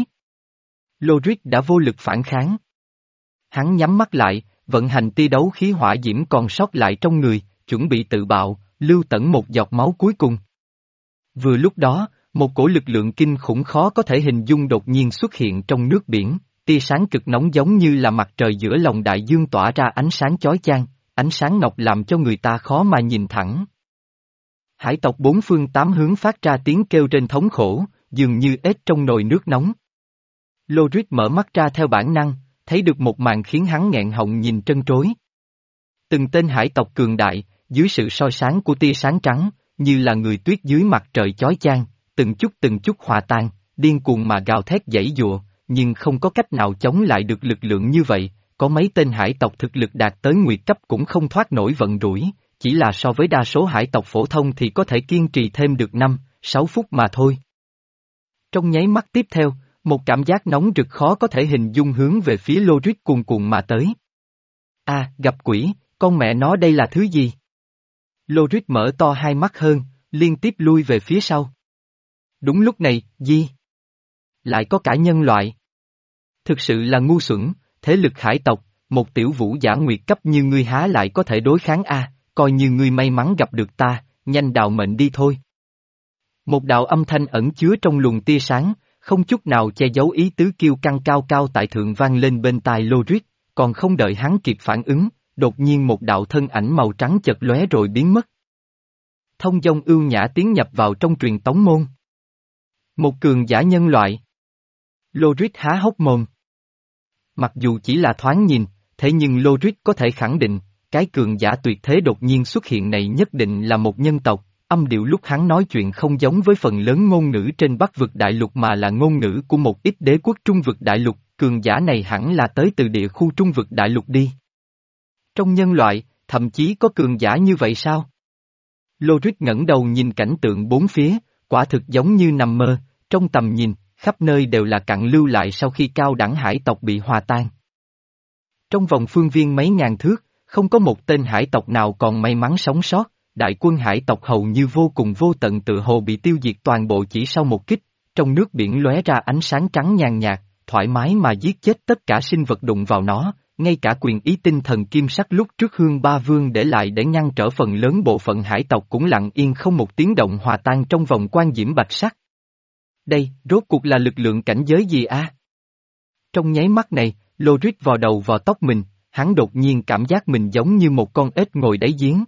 Lorik đã vô lực phản kháng. Hắn nhắm mắt lại, vận hành tia đấu khí hỏa diễm còn sót lại trong người, chuẩn bị tự bạo, lưu tẩn một giọt máu cuối cùng. Vừa lúc đó, một cổ lực lượng kinh khủng khó có thể hình dung đột nhiên xuất hiện trong nước biển, tia sáng cực nóng giống như là mặt trời giữa lòng đại dương tỏa ra ánh sáng chói chang, ánh sáng ngọc làm cho người ta khó mà nhìn thẳng. Hải tộc bốn phương tám hướng phát ra tiếng kêu trên thống khổ, dường như ếch trong nồi nước nóng. Lorik mở mắt ra theo bản năng, thấy được một màn khiến hắn nghẹn họng nhìn trân trối. Từng tên hải tộc cường đại, dưới sự soi sáng của tia sáng trắng, như là người tuyết dưới mặt trời chói chang, từng chút từng chút hòa tan, điên cuồng mà gào thét giãy giụa, nhưng không có cách nào chống lại được lực lượng như vậy, có mấy tên hải tộc thực lực đạt tới nguyệt cấp cũng không thoát nổi vận rủi, chỉ là so với đa số hải tộc phổ thông thì có thể kiên trì thêm được năm, sáu phút mà thôi. Trong nháy mắt tiếp theo, một cảm giác nóng rực khó có thể hình dung hướng về phía Lorik cuồn cuộn mà tới. A, à, gặp quỷ, con mẹ nó đây là thứ gì? Lorik mở to hai mắt hơn, liên tiếp lui về phía sau. Đúng lúc này, gì? Lại có cả nhân loại. Thực sự là ngu xuẩn, thế lực hải tộc, một tiểu vũ giả nguyệt cấp như ngươi há lại có thể đối kháng a, coi như ngươi may mắn gặp được ta, nhanh đào mệnh đi thôi. Một đạo âm thanh ẩn chứa trong luồng tia sáng, không chút nào che giấu ý tứ kiêu căng cao cao tại thượng vang lên bên tai Lorik, còn không đợi hắn kịp phản ứng, đột nhiên một đạo thân ảnh màu trắng chợt lóe rồi biến mất. Thông dong ưu nhã tiến nhập vào trong truyền tống môn. Một cường giả nhân loại. Lorik há hốc mồm. Mặc dù chỉ là thoáng nhìn, thế nhưng Lorik có thể khẳng định, cái cường giả tuyệt thế đột nhiên xuất hiện này nhất định là một nhân tộc, âm điệu lúc hắn nói chuyện không giống với phần lớn ngôn ngữ trên Bắc vực đại lục mà là ngôn ngữ của một ít đế quốc Trung vực đại lục, cường giả này hẳn là tới từ địa khu Trung vực đại lục đi. Trong nhân loại, thậm chí có cường giả như vậy sao? Lorik ngẩng đầu nhìn cảnh tượng bốn phía, quả thực giống như nằm mơ, trong tầm nhìn, khắp nơi đều là cặn lưu lại sau khi cao đẳng hải tộc bị hòa tan. Trong vòng phương viên mấy ngàn thước, không có một tên hải tộc nào còn may mắn sống sót, đại quân hải tộc hầu như vô cùng vô tận tự hồ bị tiêu diệt toàn bộ chỉ sau một kích, trong nước biển lóe ra ánh sáng trắng nhàn nhạt, thoải mái mà giết chết tất cả sinh vật đụng vào nó, ngay cả quyền ý tinh thần kim sắc lúc trước Hương Ba Vương để lại để ngăn trở phần lớn bộ phận hải tộc cũng lặng yên không một tiếng động hòa tan trong vòng quan diễm bạch sắc. Đây, rốt cuộc là lực lượng cảnh giới gì a? À? Trong nháy mắt này, Lorik vò đầu vò tóc mình, hắn đột nhiên cảm giác mình giống như một con ếch ngồi đáy giếng.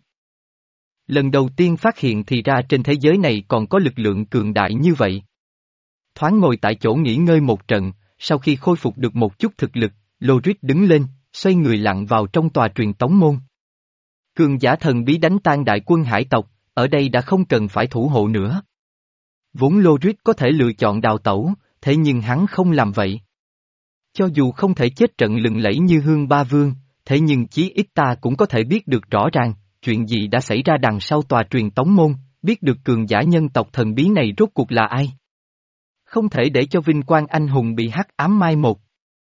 Lần đầu tiên phát hiện thì ra trên thế giới này còn có lực lượng cường đại như vậy. Thoáng ngồi tại chỗ nghỉ ngơi một trận, sau khi khôi phục được một chút thực lực, Lorik đứng lên, xoay người lặn vào trong tòa truyền tống môn. Cường giả thần bí đánh tan đại quân hải tộc, ở đây đã không cần phải thủ hộ nữa. Vốn Lorik có thể lựa chọn đào tẩu, thế nhưng hắn không làm vậy. Cho dù không thể chết trận lừng lẫy như Hương Ba Vương, thế nhưng chí ít ta cũng có thể biết được rõ ràng, chuyện gì đã xảy ra đằng sau tòa truyền tống môn, biết được cường giả nhân tộc thần bí này rốt cuộc là ai. Không thể để cho vinh quang anh hùng bị hắc ám mai một.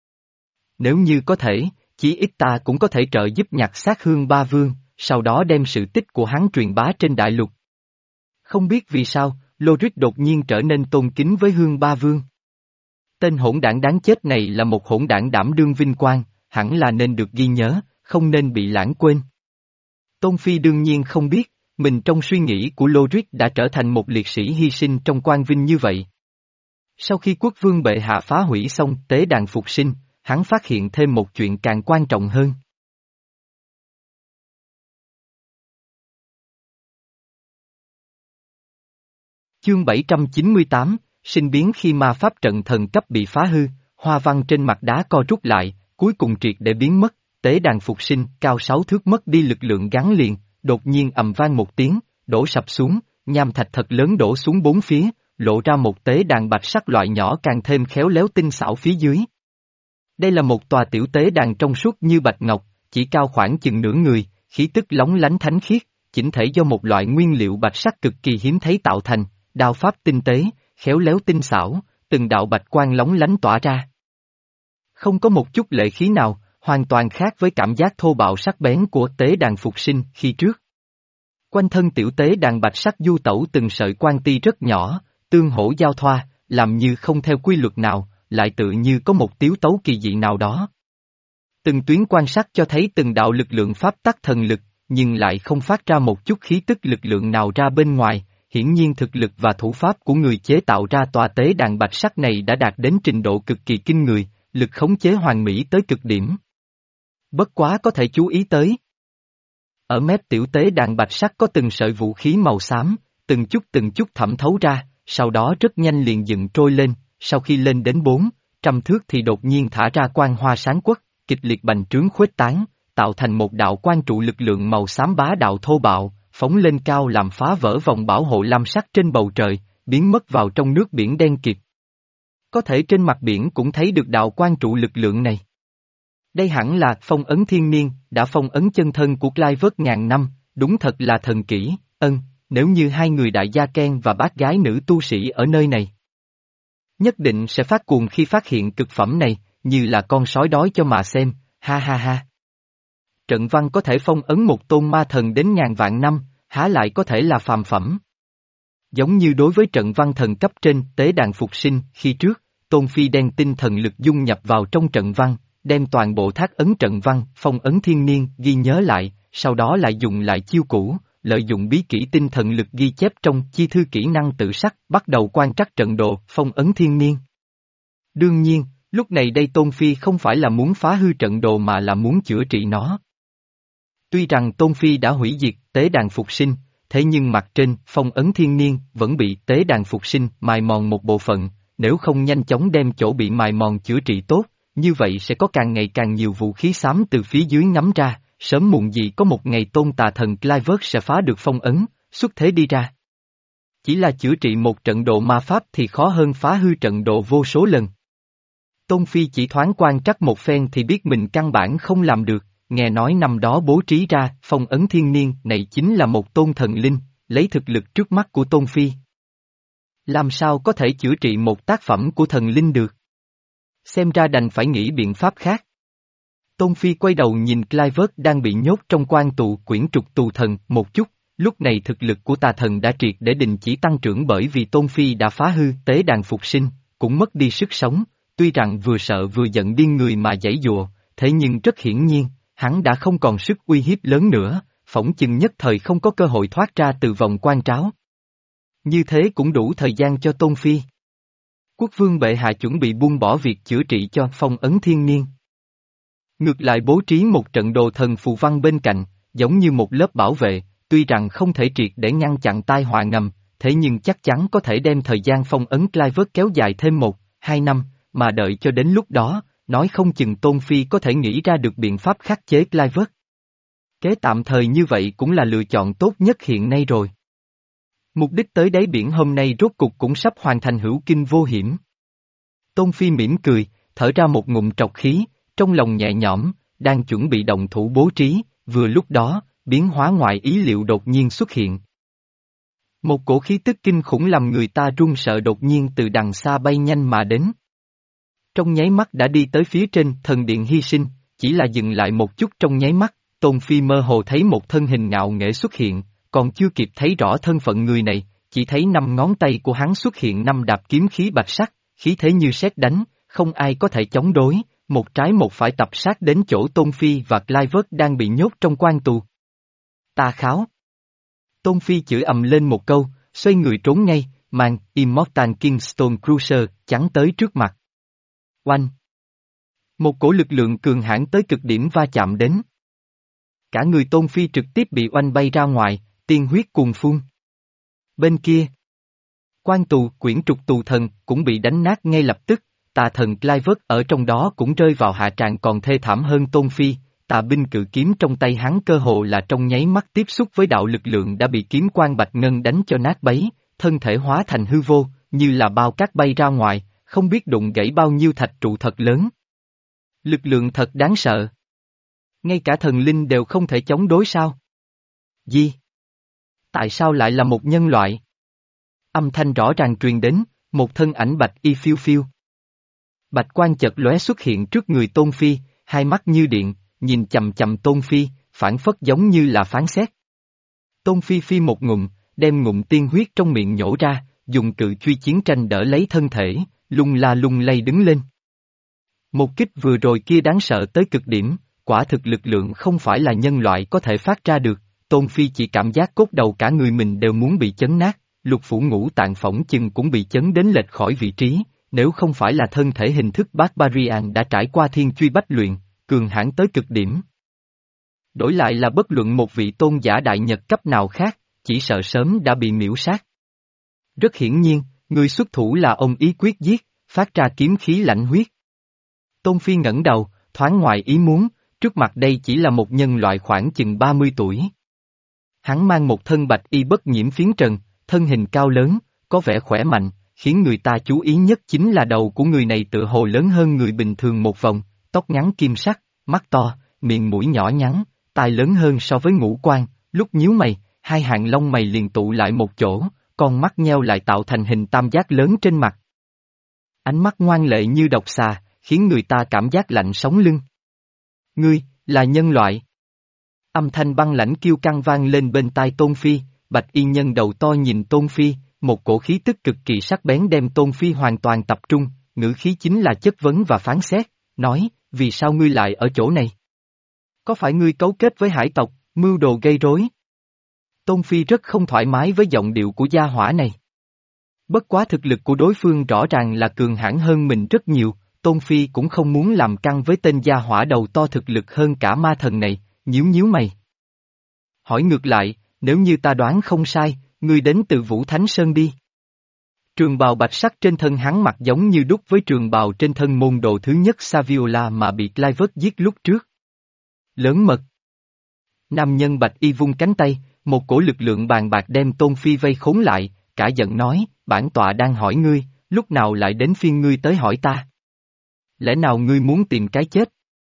Nếu như có thể, chí ít ta cũng có thể trợ giúp nhặt xác Hương Ba Vương, sau đó đem sự tích của hắn truyền bá trên đại lục. Không biết vì sao, Lorik đột nhiên trở nên tôn kính với Hương Ba Vương. Tên hỗn đảng đáng chết này là một hỗn đảng đảm đương vinh quang, hẳn là nên được ghi nhớ, không nên bị lãng quên. Tôn Phi đương nhiên không biết, mình trong suy nghĩ của Lorik đã trở thành một liệt sĩ hy sinh trong quan vinh như vậy. Sau khi quốc vương bệ hạ phá hủy xong tế đàn phục sinh, hắn phát hiện thêm một chuyện càng quan trọng hơn. Chương bảy trăm chín mươi tám, sinh biến khi ma pháp trận thần cấp bị phá hư, hoa văn trên mặt đá co rút lại, cuối cùng triệt để biến mất, tế đàn phục sinh cao sáu thước mất đi lực lượng gắn liền, đột nhiên ầm vang một tiếng, đổ sập xuống, nham thạch thật lớn đổ xuống bốn phía, lộ ra một tế đàn bạch sắc loại nhỏ càng thêm khéo léo tinh xảo phía dưới. Đây là một tòa tiểu tế đàn trong suốt như bạch ngọc, chỉ cao khoảng chừng nửa người, khí tức lóng lánh thánh khiết, chỉnh thể do một loại nguyên liệu bạch sắc cực kỳ hiếm thấy tạo thành, đao pháp tinh tế, khéo léo tinh xảo, từng đạo bạch quang lóng lánh tỏa ra. Không có một chút lệ khí nào, hoàn toàn khác với cảm giác thô bạo sắc bén của tế đàn phục sinh khi trước. Quanh thân tiểu tế đàn bạch sắc du tẩu từng sợi quang ti rất nhỏ, tương hỗ giao thoa, làm như không theo quy luật nào, lại tự như có một tiếu tấu kỳ dị nào đó. Từng tuyến quan sát cho thấy từng đạo lực lượng pháp tắc thần lực, nhưng lại không phát ra một chút khí tức lực lượng nào ra bên ngoài, hiển nhiên thực lực và thủ pháp của người chế tạo ra tòa tế đàn bạch sắc này đã đạt đến trình độ cực kỳ kinh người, lực khống chế hoàn mỹ tới cực điểm. Bất quá có thể chú ý tới. Ở mép tiểu tế đàn bạch sắc có từng sợi vũ khí màu xám, từng chút từng chút thẩm thấu ra, sau đó rất nhanh liền dựng trôi lên, sau khi lên đến bốn trăm thước thì đột nhiên thả ra quang hoa sáng quắc, kịch liệt bành trướng khuếch tán, tạo thành một đạo quan trụ lực lượng màu xám bá đạo thô bạo, phóng lên cao làm phá vỡ vòng bảo hộ lam sắc trên bầu trời, biến mất vào trong nước biển đen kịt. Có thể trên mặt biển cũng thấy được đạo quan trụ lực lượng này. Đây hẳn là phong ấn thiên niên, đã phong ấn chân thân của Clive ngàn năm, đúng thật là thần kỹ, ân, nếu như hai người đại gia Ken và bác gái nữ tu sĩ ở nơi này. Nhất định sẽ phát cuồng khi phát hiện cực phẩm này, như là con sói đói cho mà xem, ha ha ha. Trận văn có thể phong ấn một tôn ma thần đến ngàn vạn năm, há lại có thể là phàm phẩm. Giống như đối với trận văn thần cấp trên tế đàn phục sinh khi trước, Tôn Phi đem tinh thần lực dung nhập vào trong trận văn, đem toàn bộ thác ấn trận văn, phong ấn thiên niên ghi nhớ lại, sau đó lại dùng lại chiêu cũ, lợi dụng bí kỹ tinh thần lực ghi chép trong chi thư kỹ năng tự sắc, bắt đầu quan trắc trận đồ, phong ấn thiên niên. Đương nhiên, lúc này đây Tôn Phi không phải là muốn phá hư trận đồ mà là muốn chữa trị nó. Tuy rằng Tôn Phi đã hủy diệt tế đàn phục sinh, thế nhưng mặt trên phong ấn thiên niên vẫn bị tế đàn phục sinh mài mòn một bộ phận, nếu không nhanh chóng đem chỗ bị mài mòn chữa trị tốt, như vậy sẽ có càng ngày càng nhiều vũ khí xám từ phía dưới ngắm ra, sớm muộn gì có một ngày tôn tà thần Clive sẽ phá được phong ấn, xuất thế đi ra. Chỉ là chữa trị một trận độ ma pháp thì khó hơn phá hư trận độ vô số lần. Tôn Phi chỉ thoáng quan trắc một phen thì biết mình căn bản không làm được, nghe nói năm đó bố trí ra phong ấn thiên niên này chính là một tôn thần linh, lấy thực lực trước mắt của Tôn Phi. Làm sao có thể chữa trị một tác phẩm của thần linh được? Xem ra đành phải nghĩ biện pháp khác. Tôn Phi quay đầu nhìn Clive đang bị nhốt trong quan tù quyển trục tù thần một chút, lúc này thực lực của tà thần đã triệt để đình chỉ tăng trưởng bởi vì Tôn Phi đã phá hư tế đàn phục sinh, cũng mất đi sức sống, tuy rằng vừa sợ vừa giận điên người mà giãy giụa, thế nhưng rất hiển nhiên, hắn đã không còn sức uy hiếp lớn nữa, phỏng chừng nhất thời không có cơ hội thoát ra từ vòng quan tráo. Như thế cũng đủ thời gian cho Tôn Phi. Quốc vương bệ hạ chuẩn bị buông bỏ việc chữa trị cho phong ấn thiên niên. Ngược lại bố trí một trận đồ thần phù văn bên cạnh, giống như một lớp bảo vệ, tuy rằng không thể triệt để ngăn chặn tai họa ngầm, thế nhưng chắc chắn có thể đem thời gian phong ấn Clive kéo dài thêm một, hai năm, mà đợi cho đến lúc đó, nói không chừng Tôn Phi có thể nghĩ ra được biện pháp khắc chế Clive. Kế tạm thời như vậy cũng là lựa chọn tốt nhất hiện nay rồi. Mục đích tới đáy biển hôm nay rốt cục cũng sắp hoàn thành hữu kinh vô hiểm. Tôn Phi mỉm cười, thở ra một ngụm trọc khí, trong lòng nhẹ nhõm, đang chuẩn bị động thủ bố trí, vừa lúc đó, biến hóa ngoài ý liệu đột nhiên xuất hiện. Một cổ khí tức kinh khủng làm người ta run sợ đột nhiên từ đằng xa bay nhanh mà đến. Trong nháy mắt đã đi tới phía trên thần điện hy sinh, chỉ là dừng lại một chút trong nháy mắt, Tôn Phi mơ hồ thấy một thân hình ngạo nghễ xuất hiện, còn chưa kịp thấy rõ thân phận người này, chỉ thấy năm ngón tay của hắn xuất hiện năm đạp kiếm khí bạch sắc, khí thế như sét đánh, không ai có thể chống đối, một trái một phải tập sát đến chỗ Tôn Phi và Clive đang bị nhốt trong quan tù. Ta kháo. Tôn Phi chửi ầm lên một câu, xoay người trốn ngay, mang Immortal Kingstone Cruiser chắn tới trước mặt. Oanh! Một cổ lực lượng cường hãn tới cực điểm va chạm đến. Cả người Tôn Phi trực tiếp bị oanh bay ra ngoài, tiên huyết cuồn phun. Bên kia, quan tù, quyển trục tù thần, cũng bị đánh nát ngay lập tức, tà thần Clivert ở trong đó cũng rơi vào hạ trạng còn thê thảm hơn Tôn Phi, tà binh cự kiếm trong tay hắn cơ hồ là trong nháy mắt tiếp xúc với đạo lực lượng đã bị kiếm quan Bạch Ngân đánh cho nát bấy, thân thể hóa thành hư vô, như là bao cát bay ra ngoài, không biết đụng gãy bao nhiêu thạch trụ thật lớn. Lực lượng thật đáng sợ. Ngay cả thần linh đều không thể chống đối sao? Gì? Tại sao lại là một nhân loại? Âm thanh rõ ràng truyền đến, một thân ảnh bạch y phiêu phiêu. Bạch quan chợt lóe xuất hiện trước người Tôn Phi, hai mắt như điện, nhìn chầm chầm Tôn Phi, phản phất giống như là phán xét. Tôn Phi phi một ngụm, đem ngụm tiên huyết trong miệng nhổ ra, dùng cự truy chiến tranh đỡ lấy thân thể, lung la lung lay đứng lên. Một kích vừa rồi kia đáng sợ tới cực điểm, quả thực lực lượng không phải là nhân loại có thể phát ra được, Tôn Phi chỉ cảm giác cốt đầu cả người mình đều muốn bị chấn nát, lục phủ ngũ tạng phỏng chừng cũng bị chấn đến lệch khỏi vị trí, nếu không phải là thân thể hình thức Barbarian đã trải qua thiên truy bách luyện, cường hãn tới cực điểm. Đổi lại là bất luận một vị tôn giả đại nhật cấp nào khác, chỉ sợ sớm đã bị miễu sát. Rất hiển nhiên, người xuất thủ là ông ý quyết giết, phát ra kiếm khí lạnh huyết. Tôn Phi ngẩng đầu, thoáng ngoài ý muốn, trước mặt đây chỉ là một nhân loại khoảng chừng ba mươi tuổi. Hắn mang một thân bạch y bất nhiễm phiến trần, thân hình cao lớn, có vẻ khỏe mạnh, khiến người ta chú ý nhất chính là đầu của người này tựa hồ lớn hơn người bình thường một vòng, tóc ngắn kim sắc, mắt to, miệng mũi nhỏ nhắn, tai lớn hơn so với ngũ quan, lúc nhíu mày, hai hàng lông mày liền tụ lại một chỗ, con mắt nheo lại tạo thành hình tam giác lớn trên mặt. Ánh mắt ngoan lệ như độc xà, khiến người ta cảm giác lạnh sống lưng. Ngươi, là nhân loại. Âm thanh băng lãnh kiêu căng vang lên bên tai Tôn Phi, bạch y nhân đầu to nhìn Tôn Phi, một cổ khí tức cực kỳ sắc bén đem Tôn Phi hoàn toàn tập trung, ngữ khí chính là chất vấn và phán xét, nói, vì sao ngươi lại ở chỗ này? Có phải ngươi cấu kết với hải tộc, mưu đồ gây rối? Tôn Phi rất không thoải mái với giọng điệu của gia hỏa này. Bất quá thực lực của đối phương rõ ràng là cường hãn hơn mình rất nhiều, Tôn Phi cũng không muốn làm căng với tên gia hỏa đầu to thực lực hơn cả ma thần này, nhíu nhíu mày. Hỏi ngược lại, nếu như ta đoán không sai, ngươi đến từ Vũ Thánh Sơn đi. Trường bào bạch sắc trên thân hắn mặt giống như đúc với trường bào trên thân môn đồ thứ nhất Saviola mà bị Clivert giết lúc trước. Lớn mật. Nam nhân bạch y vung cánh tay, một cổ lực lượng bàn bạc đem Tôn Phi vây khốn lại, cả giận nói, bản tọa đang hỏi ngươi, lúc nào lại đến phiên ngươi tới hỏi ta? Lẽ nào ngươi muốn tìm cái chết?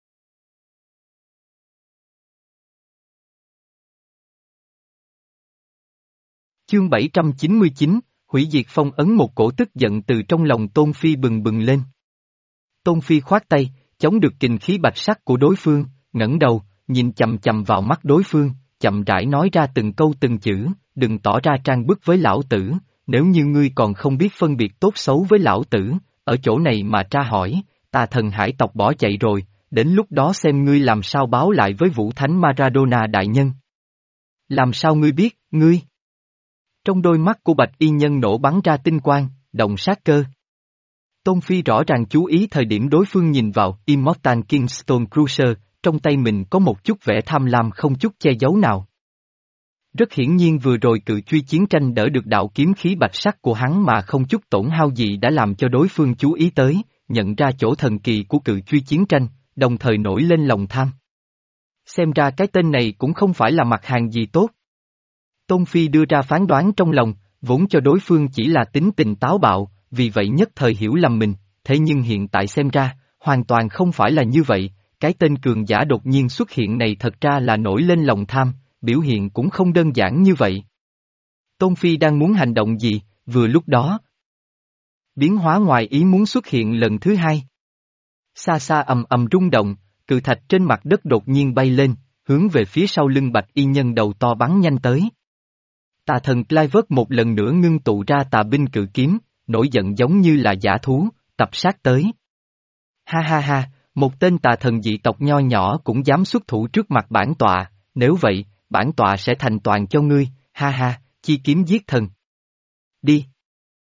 Chương bảy trăm chín mươi chín, hủy diệt phong ấn. Một cổ tức giận từ trong lòng Tôn Phi bừng bừng lên. Tôn Phi khoát tay, chống được kình khí bạch sắc của đối phương, ngẩng đầu, nhìn chầm chầm vào mắt đối phương, chậm rãi nói ra từng câu từng chữ, đừng tỏ ra trang bức với lão tử, nếu như ngươi còn không biết phân biệt tốt xấu với lão tử, ở chỗ này mà tra hỏi, tà thần hải tộc bỏ chạy rồi, đến lúc đó xem ngươi làm sao báo lại với Vũ Thánh Maradona đại nhân. Làm sao ngươi biết, ngươi? Trong đôi mắt của bạch y nhân nổ bắn ra tinh quang, động sát cơ. Tôn Phi rõ ràng chú ý thời điểm đối phương nhìn vào Immortal Kingstone Cruiser, trong tay mình có một chút vẻ tham lam không chút che giấu nào. Rất hiển nhiên vừa rồi cự truy chiến tranh đỡ được đạo kiếm khí bạch sắc của hắn mà không chút tổn hao gì đã làm cho đối phương chú ý tới, nhận ra chỗ thần kỳ của cự truy chiến tranh, đồng thời nổi lên lòng tham. Xem ra cái tên này cũng không phải là mặt hàng gì tốt. Tôn Phi đưa ra phán đoán trong lòng, vốn cho đối phương chỉ là tính tình táo bạo, vì vậy nhất thời hiểu lầm mình, thế nhưng hiện tại xem ra, hoàn toàn không phải là như vậy, cái tên cường giả đột nhiên xuất hiện này thật ra là nổi lên lòng tham, biểu hiện cũng không đơn giản như vậy. Tôn Phi đang muốn hành động gì, vừa lúc đó. Biến hóa ngoài ý muốn xuất hiện lần thứ hai. Xa xa ầm ầm rung động, cự thạch trên mặt đất đột nhiên bay lên, hướng về phía sau lưng bạch y nhân đầu to bắn nhanh tới. Tà thần Clivert một lần nữa ngưng tụ ra tà binh cự kiếm, nổi giận giống như là dã thú, tập sát tới. Ha ha ha, một tên tà thần dị tộc nho nhỏ cũng dám xuất thủ trước mặt bản tọa, nếu vậy, bản tọa sẽ thành toàn cho ngươi, ha ha, chi kiếm giết thần. Đi.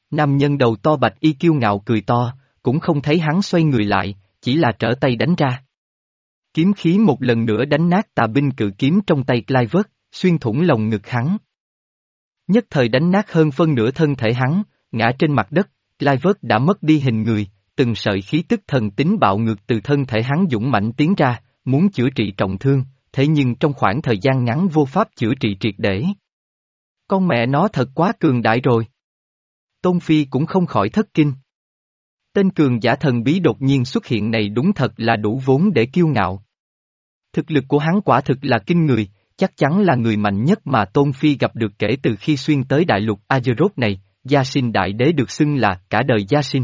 Nam nhân đầu to bạch y kiêu ngạo cười to, cũng không thấy hắn xoay người lại, chỉ là trở tay đánh ra. Kiếm khí một lần nữa đánh nát tà binh cự kiếm trong tay Clive, xuyên thủng lồng ngực hắn. Nhất thời đánh nát hơn phân nửa thân thể hắn, ngã trên mặt đất, Clive đã mất đi hình người, từng sợi khí tức thần tính bạo ngược từ thân thể hắn dũng mãnh tiến ra, muốn chữa trị trọng thương, thế nhưng trong khoảng thời gian ngắn vô pháp chữa trị triệt để. Con mẹ nó thật quá cường đại rồi. Tôn Phi cũng không khỏi thất kinh. Tên cường giả thần bí đột nhiên xuất hiện này đúng thật là đủ vốn để kiêu ngạo. Thực lực của hắn quả thực là kinh người, chắc chắn là người mạnh nhất mà Tôn Phi gặp được kể từ khi xuyên tới đại lục Azeroth này, Gia Sinh Đại Đế được xưng là cả đời Gia Sinh.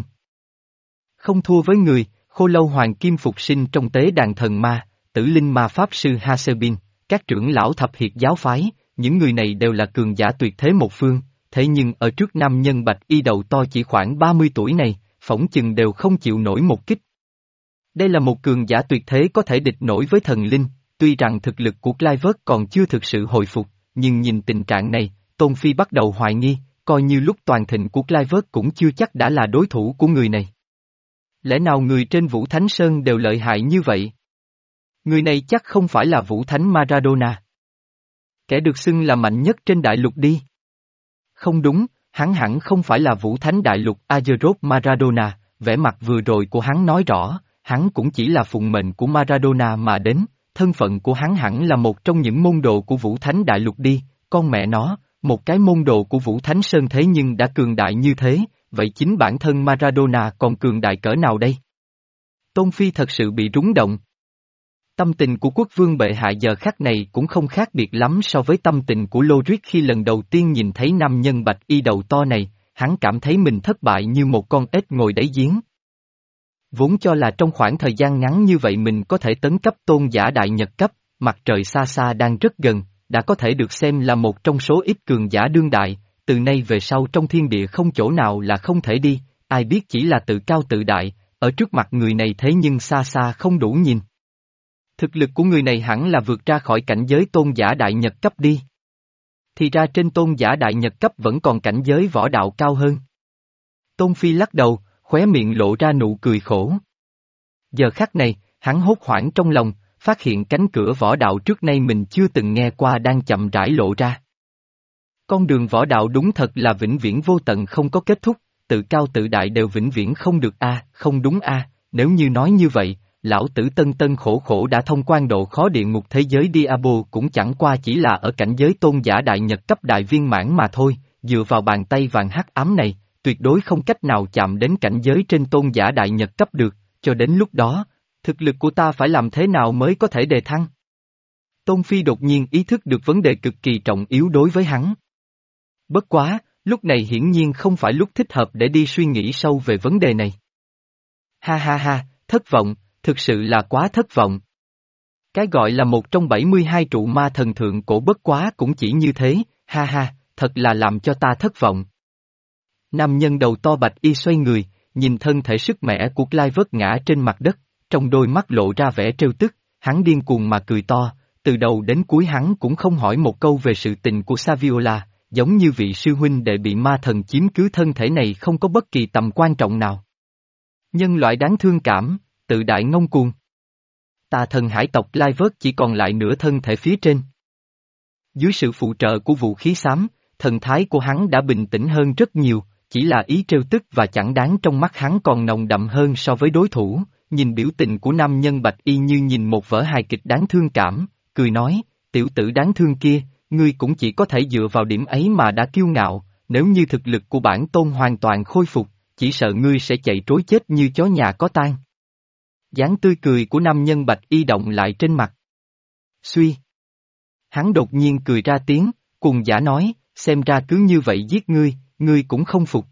Không thua với người, Khô Lâu Hoàng Kim phục sinh trong tế đàn thần ma, Tử Linh Ma Pháp Sư Hasebin, các trưởng lão thập hiệt giáo phái, những người này đều là cường giả tuyệt thế một phương, thế nhưng ở trước nam nhân bạch y đầu to chỉ khoảng ba mươi tuổi này, phỏng chừng đều không chịu nổi một kích. Đây là một cường giả tuyệt thế có thể địch nổi với thần linh, tuy rằng thực lực của Clive còn chưa thực sự hồi phục, nhưng nhìn tình trạng này, Tôn Phi bắt đầu hoài nghi, coi như lúc toàn thịnh của Clive cũng chưa chắc đã là đối thủ của người này. Lẽ nào người trên Vũ Thánh Sơn đều lợi hại như vậy? Người này chắc không phải là Vũ Thánh Maradona. Kẻ được xưng là mạnh nhất trên đại lục đi. Không đúng, hắn hẳn không phải là Vũ Thánh đại lục Azeroth Maradona, vẻ mặt vừa rồi của hắn nói rõ, hắn cũng chỉ là phụng mệnh của Maradona mà đến, thân phận của hắn hẳn là một trong những môn đồ của Vũ Thánh đại lục đi, con mẹ nó, một cái môn đồ của Vũ Thánh Sơn thế nhưng đã cường đại như thế, vậy chính bản thân Maradona còn cường đại cỡ nào đây? Tôn Phi thật sự bị rúng động. Tâm tình của quốc vương bệ hạ giờ khắc này cũng không khác biệt lắm so với tâm tình của Lodric khi lần đầu tiên nhìn thấy nam nhân bạch y đầu to này, hắn cảm thấy mình thất bại như một con ếch ngồi đáy giếng. Vốn cho là trong khoảng thời gian ngắn như vậy mình có thể tấn cấp tôn giả đại nhật cấp, mặt trời xa xa đang rất gần, đã có thể được xem là một trong số ít cường giả đương đại, từ nay về sau trong thiên địa không chỗ nào là không thể đi, ai biết chỉ là tự cao tự đại, ở trước mặt người này thế nhưng xa xa không đủ nhìn. Thực lực của người này hẳn là vượt ra khỏi cảnh giới tôn giả đại nhật cấp đi. Thì ra trên tôn giả đại nhật cấp vẫn còn cảnh giới võ đạo cao hơn. Tôn Phi lắc đầu, khóe miệng lộ ra nụ cười khổ. Giờ khắc này, hắn hốt hoảng trong lòng, phát hiện cánh cửa võ đạo trước nay mình chưa từng nghe qua đang chậm rãi lộ ra. Con đường võ đạo đúng thật là vĩnh viễn vô tận không có kết thúc, tự cao tự đại đều vĩnh viễn không được a, không đúng a, nếu như nói như vậy, lão tử tân tân khổ khổ đã thông quan độ khó địa ngục thế giới Diablo cũng chẳng qua chỉ là ở cảnh giới tôn giả đại nhật cấp đại viên mãn mà thôi, dựa vào bàn tay vàng hắc ám này, tuyệt đối không cách nào chạm đến cảnh giới trên tôn giả đại nhật cấp được, cho đến lúc đó, thực lực của ta phải làm thế nào mới có thể đề thăng? Tôn Phi đột nhiên ý thức được vấn đề cực kỳ trọng yếu đối với hắn. Bất quá, lúc này hiển nhiên không phải lúc thích hợp để đi suy nghĩ sâu về vấn đề này. Ha ha ha, thất vọng, thực sự là quá thất vọng. Cái gọi là một trong bảy mươi hai trụ ma thần thượng cổ bất quá cũng chỉ như thế, ha ha, thật là làm cho ta thất vọng. Nam nhân đầu to bạch y xoay người, nhìn thân thể sức mẻ của Clive ngã trên mặt đất, trong đôi mắt lộ ra vẻ trêu tức, hắn điên cuồng mà cười to, từ đầu đến cuối hắn cũng không hỏi một câu về sự tình của Saviola, giống như vị sư huynh đệ bị ma thần chiếm cứ thân thể này không có bất kỳ tầm quan trọng nào. Nhân loại đáng thương cảm, tự đại ngông cuồng. Tà thần hải tộc Clive chỉ còn lại nửa thân thể phía trên. Dưới sự phụ trợ của vũ khí xám, thần thái của hắn đã bình tĩnh hơn rất nhiều, chỉ là ý trêu tức và chẳng đáng trong mắt hắn còn nồng đậm hơn so với đối thủ, nhìn biểu tình của nam nhân bạch y như nhìn một vở hài kịch đáng thương cảm, cười nói, tiểu tử đáng thương kia, ngươi cũng chỉ có thể dựa vào điểm ấy mà đã kiêu ngạo, nếu như thực lực của bản tôn hoàn toàn khôi phục, chỉ sợ ngươi sẽ chạy trối chết như chó nhà có tang. Dáng tươi cười của nam nhân bạch y động lại trên mặt. Suy. Hắn đột nhiên cười ra tiếng, cùng giả nói, xem ra cứ như vậy giết ngươi, ngươi cũng không phục.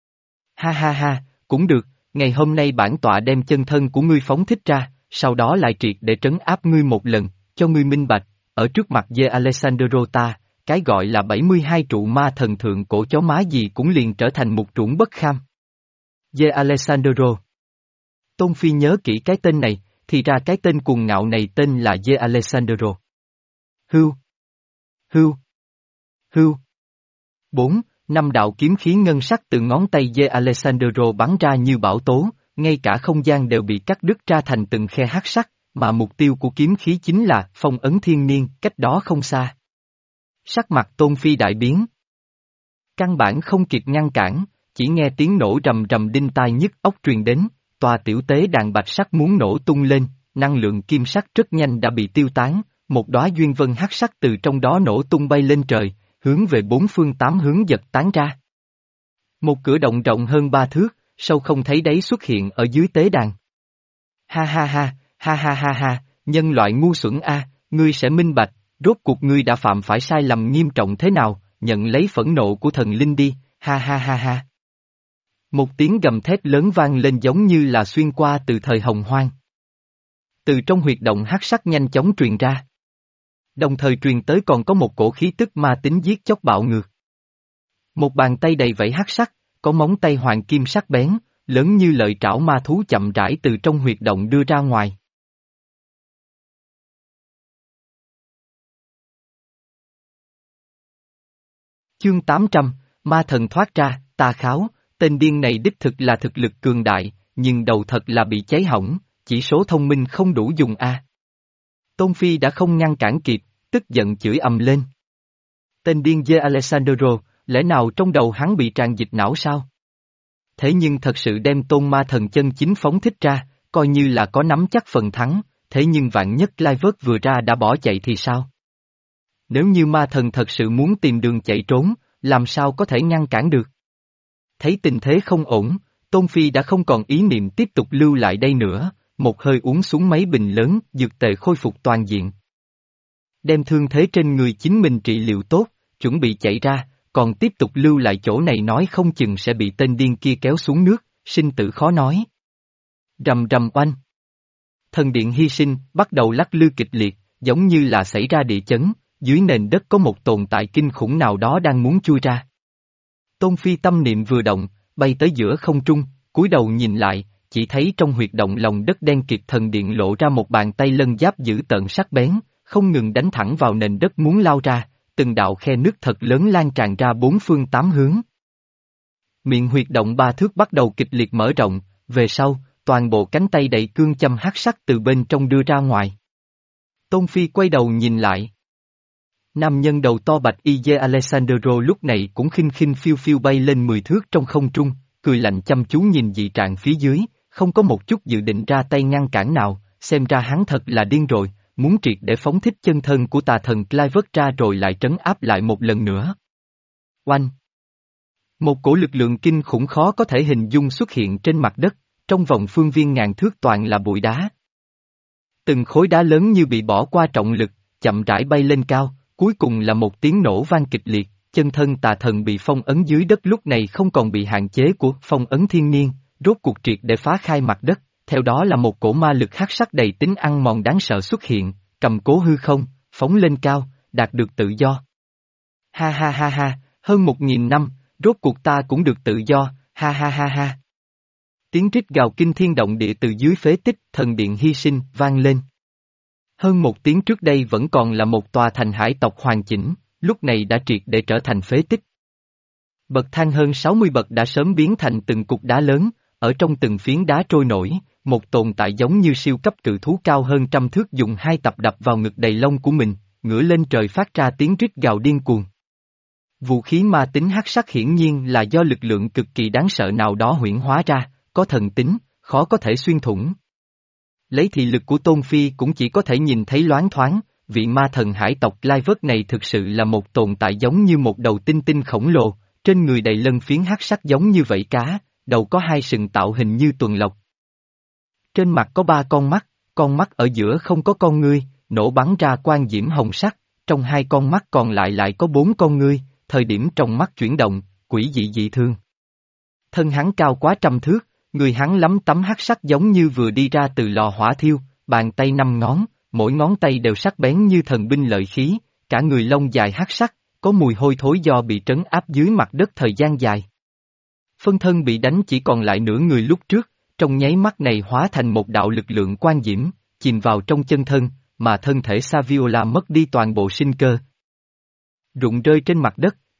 Ha ha ha, cũng được, ngày hôm nay bản tọa đem chân thân của ngươi phóng thích ra, sau đó lại triệt để trấn áp ngươi một lần, cho ngươi minh bạch, ở trước mặt De Alessandro ta, cái gọi là bảy mươi hai trụ ma thần thượng cổ chó má gì cũng liền trở thành một trũng bất kham. De Alessandro. Tôn Phi nhớ kỹ cái tên này, thì ra cái tên cuồng ngạo này tên là De Alessandro. Hưu. Hưu. Hưu. Bốn, Năm đạo kiếm khí ngân sắc từ ngón tay De Alessandro bắn ra như bão tố, ngay cả không gian đều bị cắt đứt ra thành từng khe hắc sắc, mà mục tiêu của kiếm khí chính là phong ấn thiên niên, cách đó không xa. Sắc mặt Tôn Phi đại biến. Căn bản không kịp ngăn cản, chỉ nghe tiếng nổ rầm rầm đinh tai nhức óc truyền đến, tòa tiểu tế đàn bạch sắc muốn nổ tung lên, năng lượng kim sắc rất nhanh đã bị tiêu tán, một đóa duyên vân hắc sắc từ trong đó nổ tung bay lên trời, hướng về bốn phương tám hướng giật tán ra. Một cửa động rộng hơn ba thước, sâu không thấy đáy xuất hiện ở dưới tế đàn. Ha ha ha, ha ha ha ha, nhân loại ngu xuẩn a, ngươi sẽ minh bạch, rốt cuộc ngươi đã phạm phải sai lầm nghiêm trọng thế nào, nhận lấy phẫn nộ của thần linh đi, ha ha ha ha. Một tiếng gầm thét lớn vang lên giống như là xuyên qua từ thời hồng hoang. Từ trong huyệt động hắc sắc nhanh chóng truyền ra. Đồng thời truyền tới còn có một cổ khí tức ma tính giết chóc bạo ngược. Một bàn tay đầy vẫy hắc sắc, có móng tay hoàng kim sắc bén, lớn như lợi trảo ma thú chậm rãi từ trong huyệt động đưa ra ngoài. Chương tám trăm, ma thần thoát ra, tà kháo, tên điên này đích thực là thực lực cường đại, nhưng đầu thật là bị cháy hỏng, chỉ số thông minh không đủ dùng a. Tôn Phi đã không ngăn cản kịp, tức giận chửi ầm lên. Tên điên De Alessandro, lẽ nào trong đầu hắn bị tràn dịch não sao? Thế nhưng thật sự đem tôn ma thần chân chính phóng thích ra, coi như là có nắm chắc phần thắng, thế nhưng vạn nhất Clivert vừa ra đã bỏ chạy thì sao? Nếu như ma thần thật sự muốn tìm đường chạy trốn, làm sao có thể ngăn cản được? Thấy tình thế không ổn, Tôn Phi đã không còn ý niệm tiếp tục lưu lại đây nữa, một hơi uống xuống mấy bình lớn, dược tề khôi phục toàn diện. Đem thương thế trên người chính mình trị liệu tốt, chuẩn bị chạy ra, còn tiếp tục lưu lại chỗ này nói không chừng sẽ bị tên điên kia kéo xuống nước, sinh tử khó nói. Rầm rầm oanh. Thần điện hy sinh, bắt đầu lắc lư kịch liệt, giống như là xảy ra địa chấn, dưới nền đất có một tồn tại kinh khủng nào đó đang muốn chui ra. Tôn Phi tâm niệm vừa động, bay tới giữa không trung, cúi đầu nhìn lại, chỉ thấy trong huyệt động lòng đất đen kịt thần điện lộ ra một bàn tay lân giáp dữ tợn sắc bén, không ngừng đánh thẳng vào nền đất muốn lao ra, từng đạo khe nứt thật lớn lan tràn ra bốn phương tám hướng. Miệng huyệt động ba thước bắt đầu kịch liệt mở rộng, về sau, toàn bộ cánh tay đầy cương châm hắc sắc từ bên trong đưa ra ngoài. Tôn Phi quay đầu nhìn lại. Nam nhân đầu to bạch y De Alessandro lúc này cũng khinh khinh phiêu phiêu bay lên mười thước trong không trung, cười lạnh chăm chú nhìn dị trạng phía dưới, không có một chút dự định ra tay ngăn cản nào, xem ra hắn thật là điên rồi, muốn triệt để phóng thích chân thân của tà thần Clivert ra rồi lại trấn áp lại một lần nữa. Oanh! Một cổ lực lượng kinh khủng khó có thể hình dung xuất hiện trên mặt đất, trong vòng phương viên ngàn thước toàn là bụi đá. Từng khối đá lớn như bị bỏ qua trọng lực, chậm rãi bay lên cao, cuối cùng là một tiếng nổ vang kịch liệt, chân thân tà thần bị phong ấn dưới đất lúc này không còn bị hạn chế của phong ấn thiên niên, rốt cuộc triệt để phá khai mặt đất, theo đó là một cổ ma lực hắc sắc đầy tính ăn mòn đáng sợ xuất hiện, cầm cố hư không, phóng lên cao, đạt được tự do. Ha ha ha ha, hơn một nghìn năm, rốt cuộc ta cũng được tự do, ha ha ha ha. Tiếng rít gào kinh thiên động địa từ dưới phế tích thần điện hy sinh vang lên. Hơn một tiếng trước đây vẫn còn là một tòa thành hải tộc hoàn chỉnh, lúc này đã triệt để trở thành phế tích. Bậc thang hơn sáu mươi bậc đã sớm biến thành từng cục đá lớn, ở trong từng phiến đá trôi nổi, một tồn tại giống như siêu cấp cự thú cao hơn trăm thước dùng hai tập đập vào ngực đầy lông của mình, ngửa lên trời phát ra tiếng rít gào điên cuồng. Vũ khí ma tính hắc sắc hiển nhiên là do lực lượng cực kỳ đáng sợ nào đó huyễn hóa ra, có thần tính, khó có thể xuyên thủng. Lấy thị lực của Tôn Phi cũng chỉ có thể nhìn thấy loáng thoáng, vị ma thần hải tộc Clivert này thực sự là một tồn tại giống như một đầu tinh tinh khổng lồ, trên người đầy lân phiến hắc sắc giống như vảy cá, đầu có hai sừng tạo hình như tuần lộc. Trên mặt có ba con mắt, con mắt ở giữa không có con ngươi, nổ bắn ra quang diễm hồng sắc, trong hai con mắt còn lại lại có bốn con ngươi, thời điểm trong mắt chuyển động, quỷ dị dị thương. Thân hắn cao quá trăm thước, người hắn lắm tấm hắc sắc giống như vừa đi ra từ lò hỏa thiêu, bàn tay năm ngón, mỗi ngón tay đều sắc bén như thần binh lợi khí, cả người lông dài hắc sắc, có mùi hôi thối do bị trấn áp dưới mặt đất thời gian dài. Phân thân bị đánh chỉ còn lại nửa người lúc trước, trong nháy mắt này hóa thành một đạo lực lượng quang diễm, chìm vào trong chân thân, mà thân thể Saviola mất đi toàn bộ sinh cơ. Rụng rơi trên mặt đất,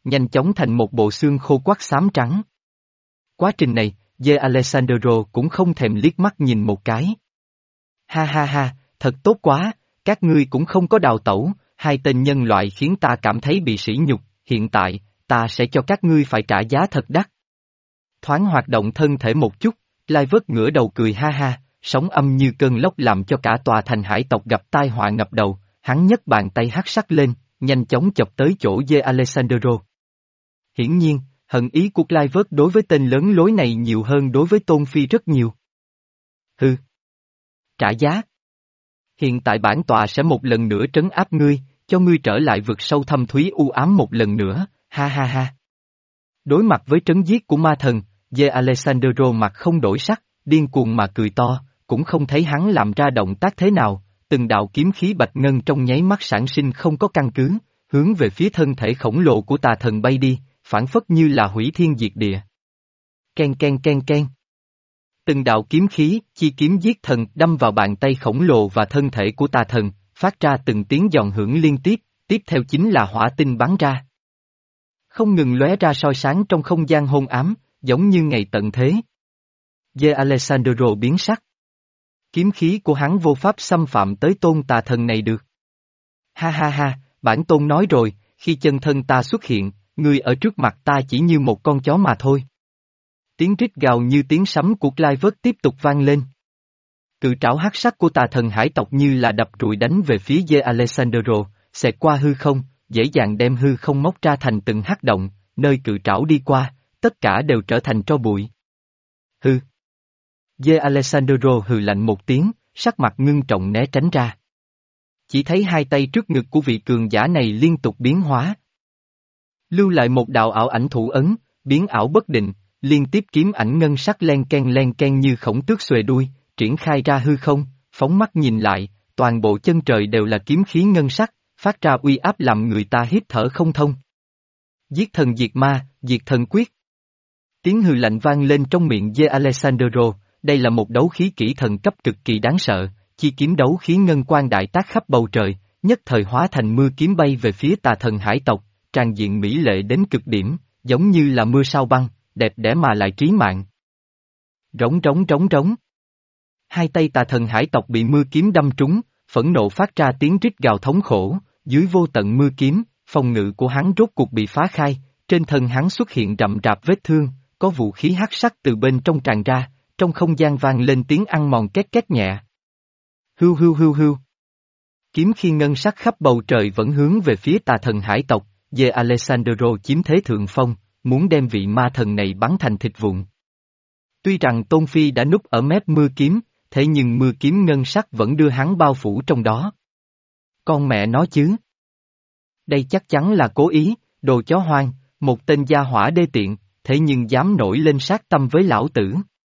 nhanh chóng thành một bộ xương khô quắc xám trắng. Quá trình này, De Alessandro cũng không thèm liếc mắt nhìn một cái. Ha ha ha, thật tốt quá, các ngươi cũng không có đào tẩu, hai tên nhân loại khiến ta cảm thấy bị sỉ nhục, hiện tại, ta sẽ cho các ngươi phải trả giá thật đắt. Thoáng hoạt động thân thể một chút, Clive vớt ngửa đầu cười ha ha, sóng âm như cơn lốc làm cho cả tòa thành hải tộc gặp tai họa ngập đầu, hắn nhấc bàn tay hắc sắc lên, nhanh chóng chọc tới chỗ De Alessandro. Hiển nhiên, hận ý của Clive vớt đối với tên lớn lối này nhiều hơn đối với Tôn Phi rất nhiều. Hừ. Trả giá. Hiện tại bản tọa sẽ một lần nữa trấn áp ngươi, cho ngươi trở lại vực sâu thâm thúy u ám một lần nữa, ha ha ha. Đối mặt với trấn giết của ma thần, De Alessandro mặt không đổi sắc, điên cuồng mà cười to, cũng không thấy hắn làm ra động tác thế nào, từng đạo kiếm khí bạch ngân trong nháy mắt sản sinh không có căn cứ, hướng về phía thân thể khổng lồ của tà thần bay đi, phản phất như là hủy thiên diệt địa. Ken ken ken ken. Từng đạo kiếm khí, chi kiếm giết thần đâm vào bàn tay khổng lồ và thân thể của tà thần, phát ra từng tiếng giòn hưởng liên tiếp, tiếp theo chính là hỏa tinh bắn ra. Không ngừng lóe ra soi sáng trong không gian hôn ám, giống như ngày tận thế. De Alessandro biến sắc. Kiếm khí của hắn vô pháp xâm phạm tới tôn tà thần này được. Ha ha ha, bản tôn nói rồi, khi chân thân ta xuất hiện, ngươi ở trước mặt ta chỉ như một con chó mà thôi. Tiếng rít gào như tiếng sấm của Clive tiếp tục vang lên. Cự trảo hắc sắc của tà thần hải tộc như là đập trụi đánh về phía De Alessandro, xẹt qua hư không, dễ dàng đem hư không móc ra thành từng hắc động, nơi cự trảo đi qua, tất cả đều trở thành tro bụi. Hư. De Alessandro hừ lạnh một tiếng, sắc mặt ngưng trọng né tránh ra. Chỉ thấy hai tay trước ngực của vị cường giả này liên tục biến hóa. Lưu lại một đạo ảo ảnh thủ ấn, biến ảo bất định, liên tiếp kiếm ảnh ngân sắc len ken len ken như khổng tước xuề đuôi, triển khai ra hư không, phóng mắt nhìn lại, toàn bộ chân trời đều là kiếm khí ngân sắc, phát ra uy áp làm người ta hít thở không thông. Giết thần diệt ma, diệt thần quyết. Tiếng hừ lạnh vang lên trong miệng De Alessandro, đây là một đấu khí kỹ thần cấp cực kỳ đáng sợ, chi kiếm đấu khí ngân quang đại tác khắp bầu trời, nhất thời hóa thành mưa kiếm bay về phía tà thần hải tộc, tràn diện mỹ lệ đến cực điểm, giống như là mưa sao băng, đẹp đẽ mà lại trí mạng. Rống rống rống rống. Hai tay tà thần hải tộc bị mưa kiếm đâm trúng, phẫn nộ phát ra tiếng rít gào thống khổ, dưới vô tận mưa kiếm, phòng ngự của hắn rốt cuộc bị phá khai, trên thân hắn xuất hiện rậm rạp vết thương, có vũ khí hắc sắc từ bên trong tràn ra, trong không gian vang lên tiếng ăn mòn két két nhẹ. Hưu hưu hưu hưu. Kiếm khi ngân sắc khắp bầu trời vẫn hướng về phía tà thần hải tộc, De Alessandro chiếm thế thượng phong, muốn đem vị ma thần này bắn thành thịt vụn. Tuy rằng Tôn Phi đã núp ở mép mưa kiếm, thế nhưng mưa kiếm ngân sắc vẫn đưa hắn bao phủ trong đó. Con mẹ nó chứ. Đây chắc chắn là cố ý, đồ chó hoang, một tên gia hỏa đê tiện, thế nhưng dám nổi lên sát tâm với lão tử.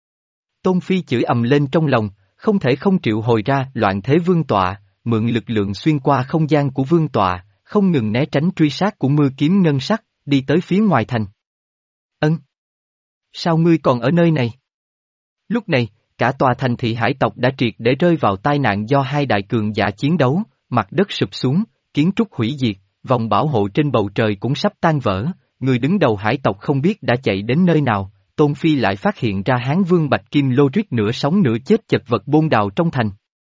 Tôn Phi chửi ầm lên trong lòng, không thể không triệu hồi ra loạn thế vương tọa, mượn lực lượng xuyên qua không gian của vương tọa, không ngừng né tránh truy sát của mưa kiếm ngân sắc, đi tới phía ngoài thành. Ân! Sao ngươi còn ở nơi này? Lúc này, cả tòa thành thị hải tộc đã triệt để rơi vào tai nạn do hai đại cường giả chiến đấu, mặt đất sụp xuống, kiến trúc hủy diệt, vòng bảo hộ trên bầu trời cũng sắp tan vỡ, người đứng đầu hải tộc không biết đã chạy đến nơi nào, Tôn Phi lại phát hiện ra Hán Vương Bạch Kim Logic nửa sống nửa chết chật vật bôn đào trong thành.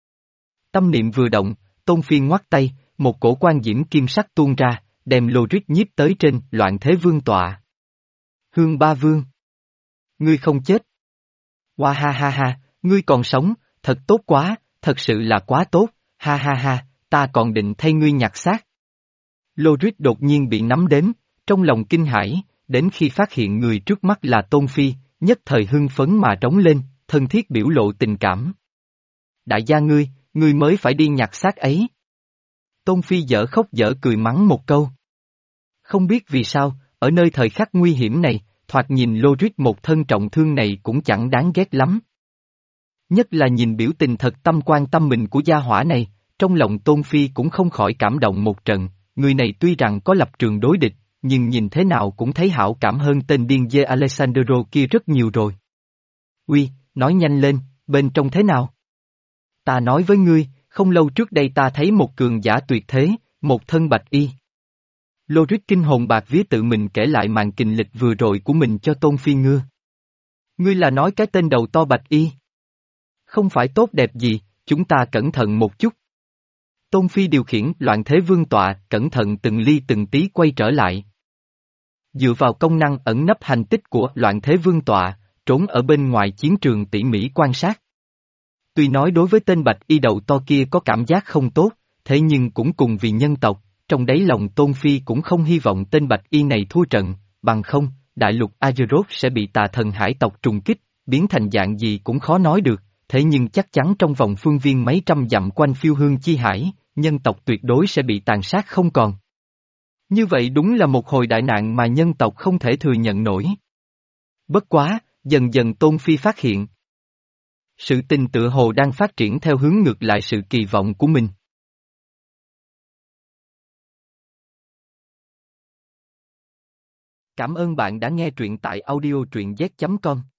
Tâm niệm vừa động, Tôn Phi ngoắt tay, một cổ quan diễm kim sắc tuôn ra, đem Logic nhiếp tới trên loạn thế vương tọa. Hương Ba Vương. Ngươi không chết. Hoa ha ha ha, ngươi còn sống, thật tốt quá, thật sự là quá tốt, ha ha ha, ta còn định thay ngươi nhặt xác. Logic đột nhiên bị nắm đếm, trong lòng kinh hãi, đến khi phát hiện người trước mắt là Tôn Phi, nhất thời hưng phấn mà trống lên, thân thiết biểu lộ tình cảm. Đại gia ngươi, ngươi mới phải đi nhặt xác ấy. Tôn Phi dở khóc dở cười mắng một câu. Không biết vì sao, ở nơi thời khắc nguy hiểm này, thoạt nhìn Logic một thân trọng thương này cũng chẳng đáng ghét lắm. Nhất là nhìn biểu tình thật tâm quan tâm mình của gia hỏa này, trong lòng Tôn Phi cũng không khỏi cảm động một trận, người này tuy rằng có lập trường đối địch, nhưng nhìn thế nào cũng thấy hảo cảm hơn tên điên De Alessandro kia rất nhiều rồi. Uy, nói nhanh lên, bên trong thế nào? Ta nói với ngươi, không lâu trước đây ta thấy một cường giả tuyệt thế, một thân bạch y. Logic kinh hồn bạc vía tự mình kể lại màn kình lịch vừa rồi của mình cho Tôn Phi Ngưa. Ngươi là nói cái tên đầu to bạch y? Không phải tốt đẹp gì, chúng ta cẩn thận một chút. Tôn Phi điều khiển Loạn Thế Vương tọa, cẩn thận từng ly từng tí quay trở lại. Dựa vào công năng ẩn nấp hành tích của Loạn Thế Vương tọa, trốn ở bên ngoài chiến trường tỉ mỉ quan sát. Tuy nói đối với tên bạch y đầu to kia có cảm giác không tốt, thế nhưng cũng cùng vì nhân tộc, trong đáy lòng Tôn Phi cũng không hy vọng tên bạch y này thua trận, bằng không, đại lục Azeroth sẽ bị tà thần hải tộc trùng kích, biến thành dạng gì cũng khó nói được, thế nhưng chắc chắn trong vòng phương viên mấy trăm dặm quanh phiêu hương chi hải, nhân tộc tuyệt đối sẽ bị tàn sát không còn. Như vậy đúng là một hồi đại nạn mà nhân tộc không thể thừa nhận nổi. Bất quá, dần dần Tôn Phi phát hiện. Sự tình tự hồ đang phát triển theo hướng ngược lại sự kỳ vọng của mình. Cảm ơn bạn đã nghe truyện tại audio truyện z chấm com.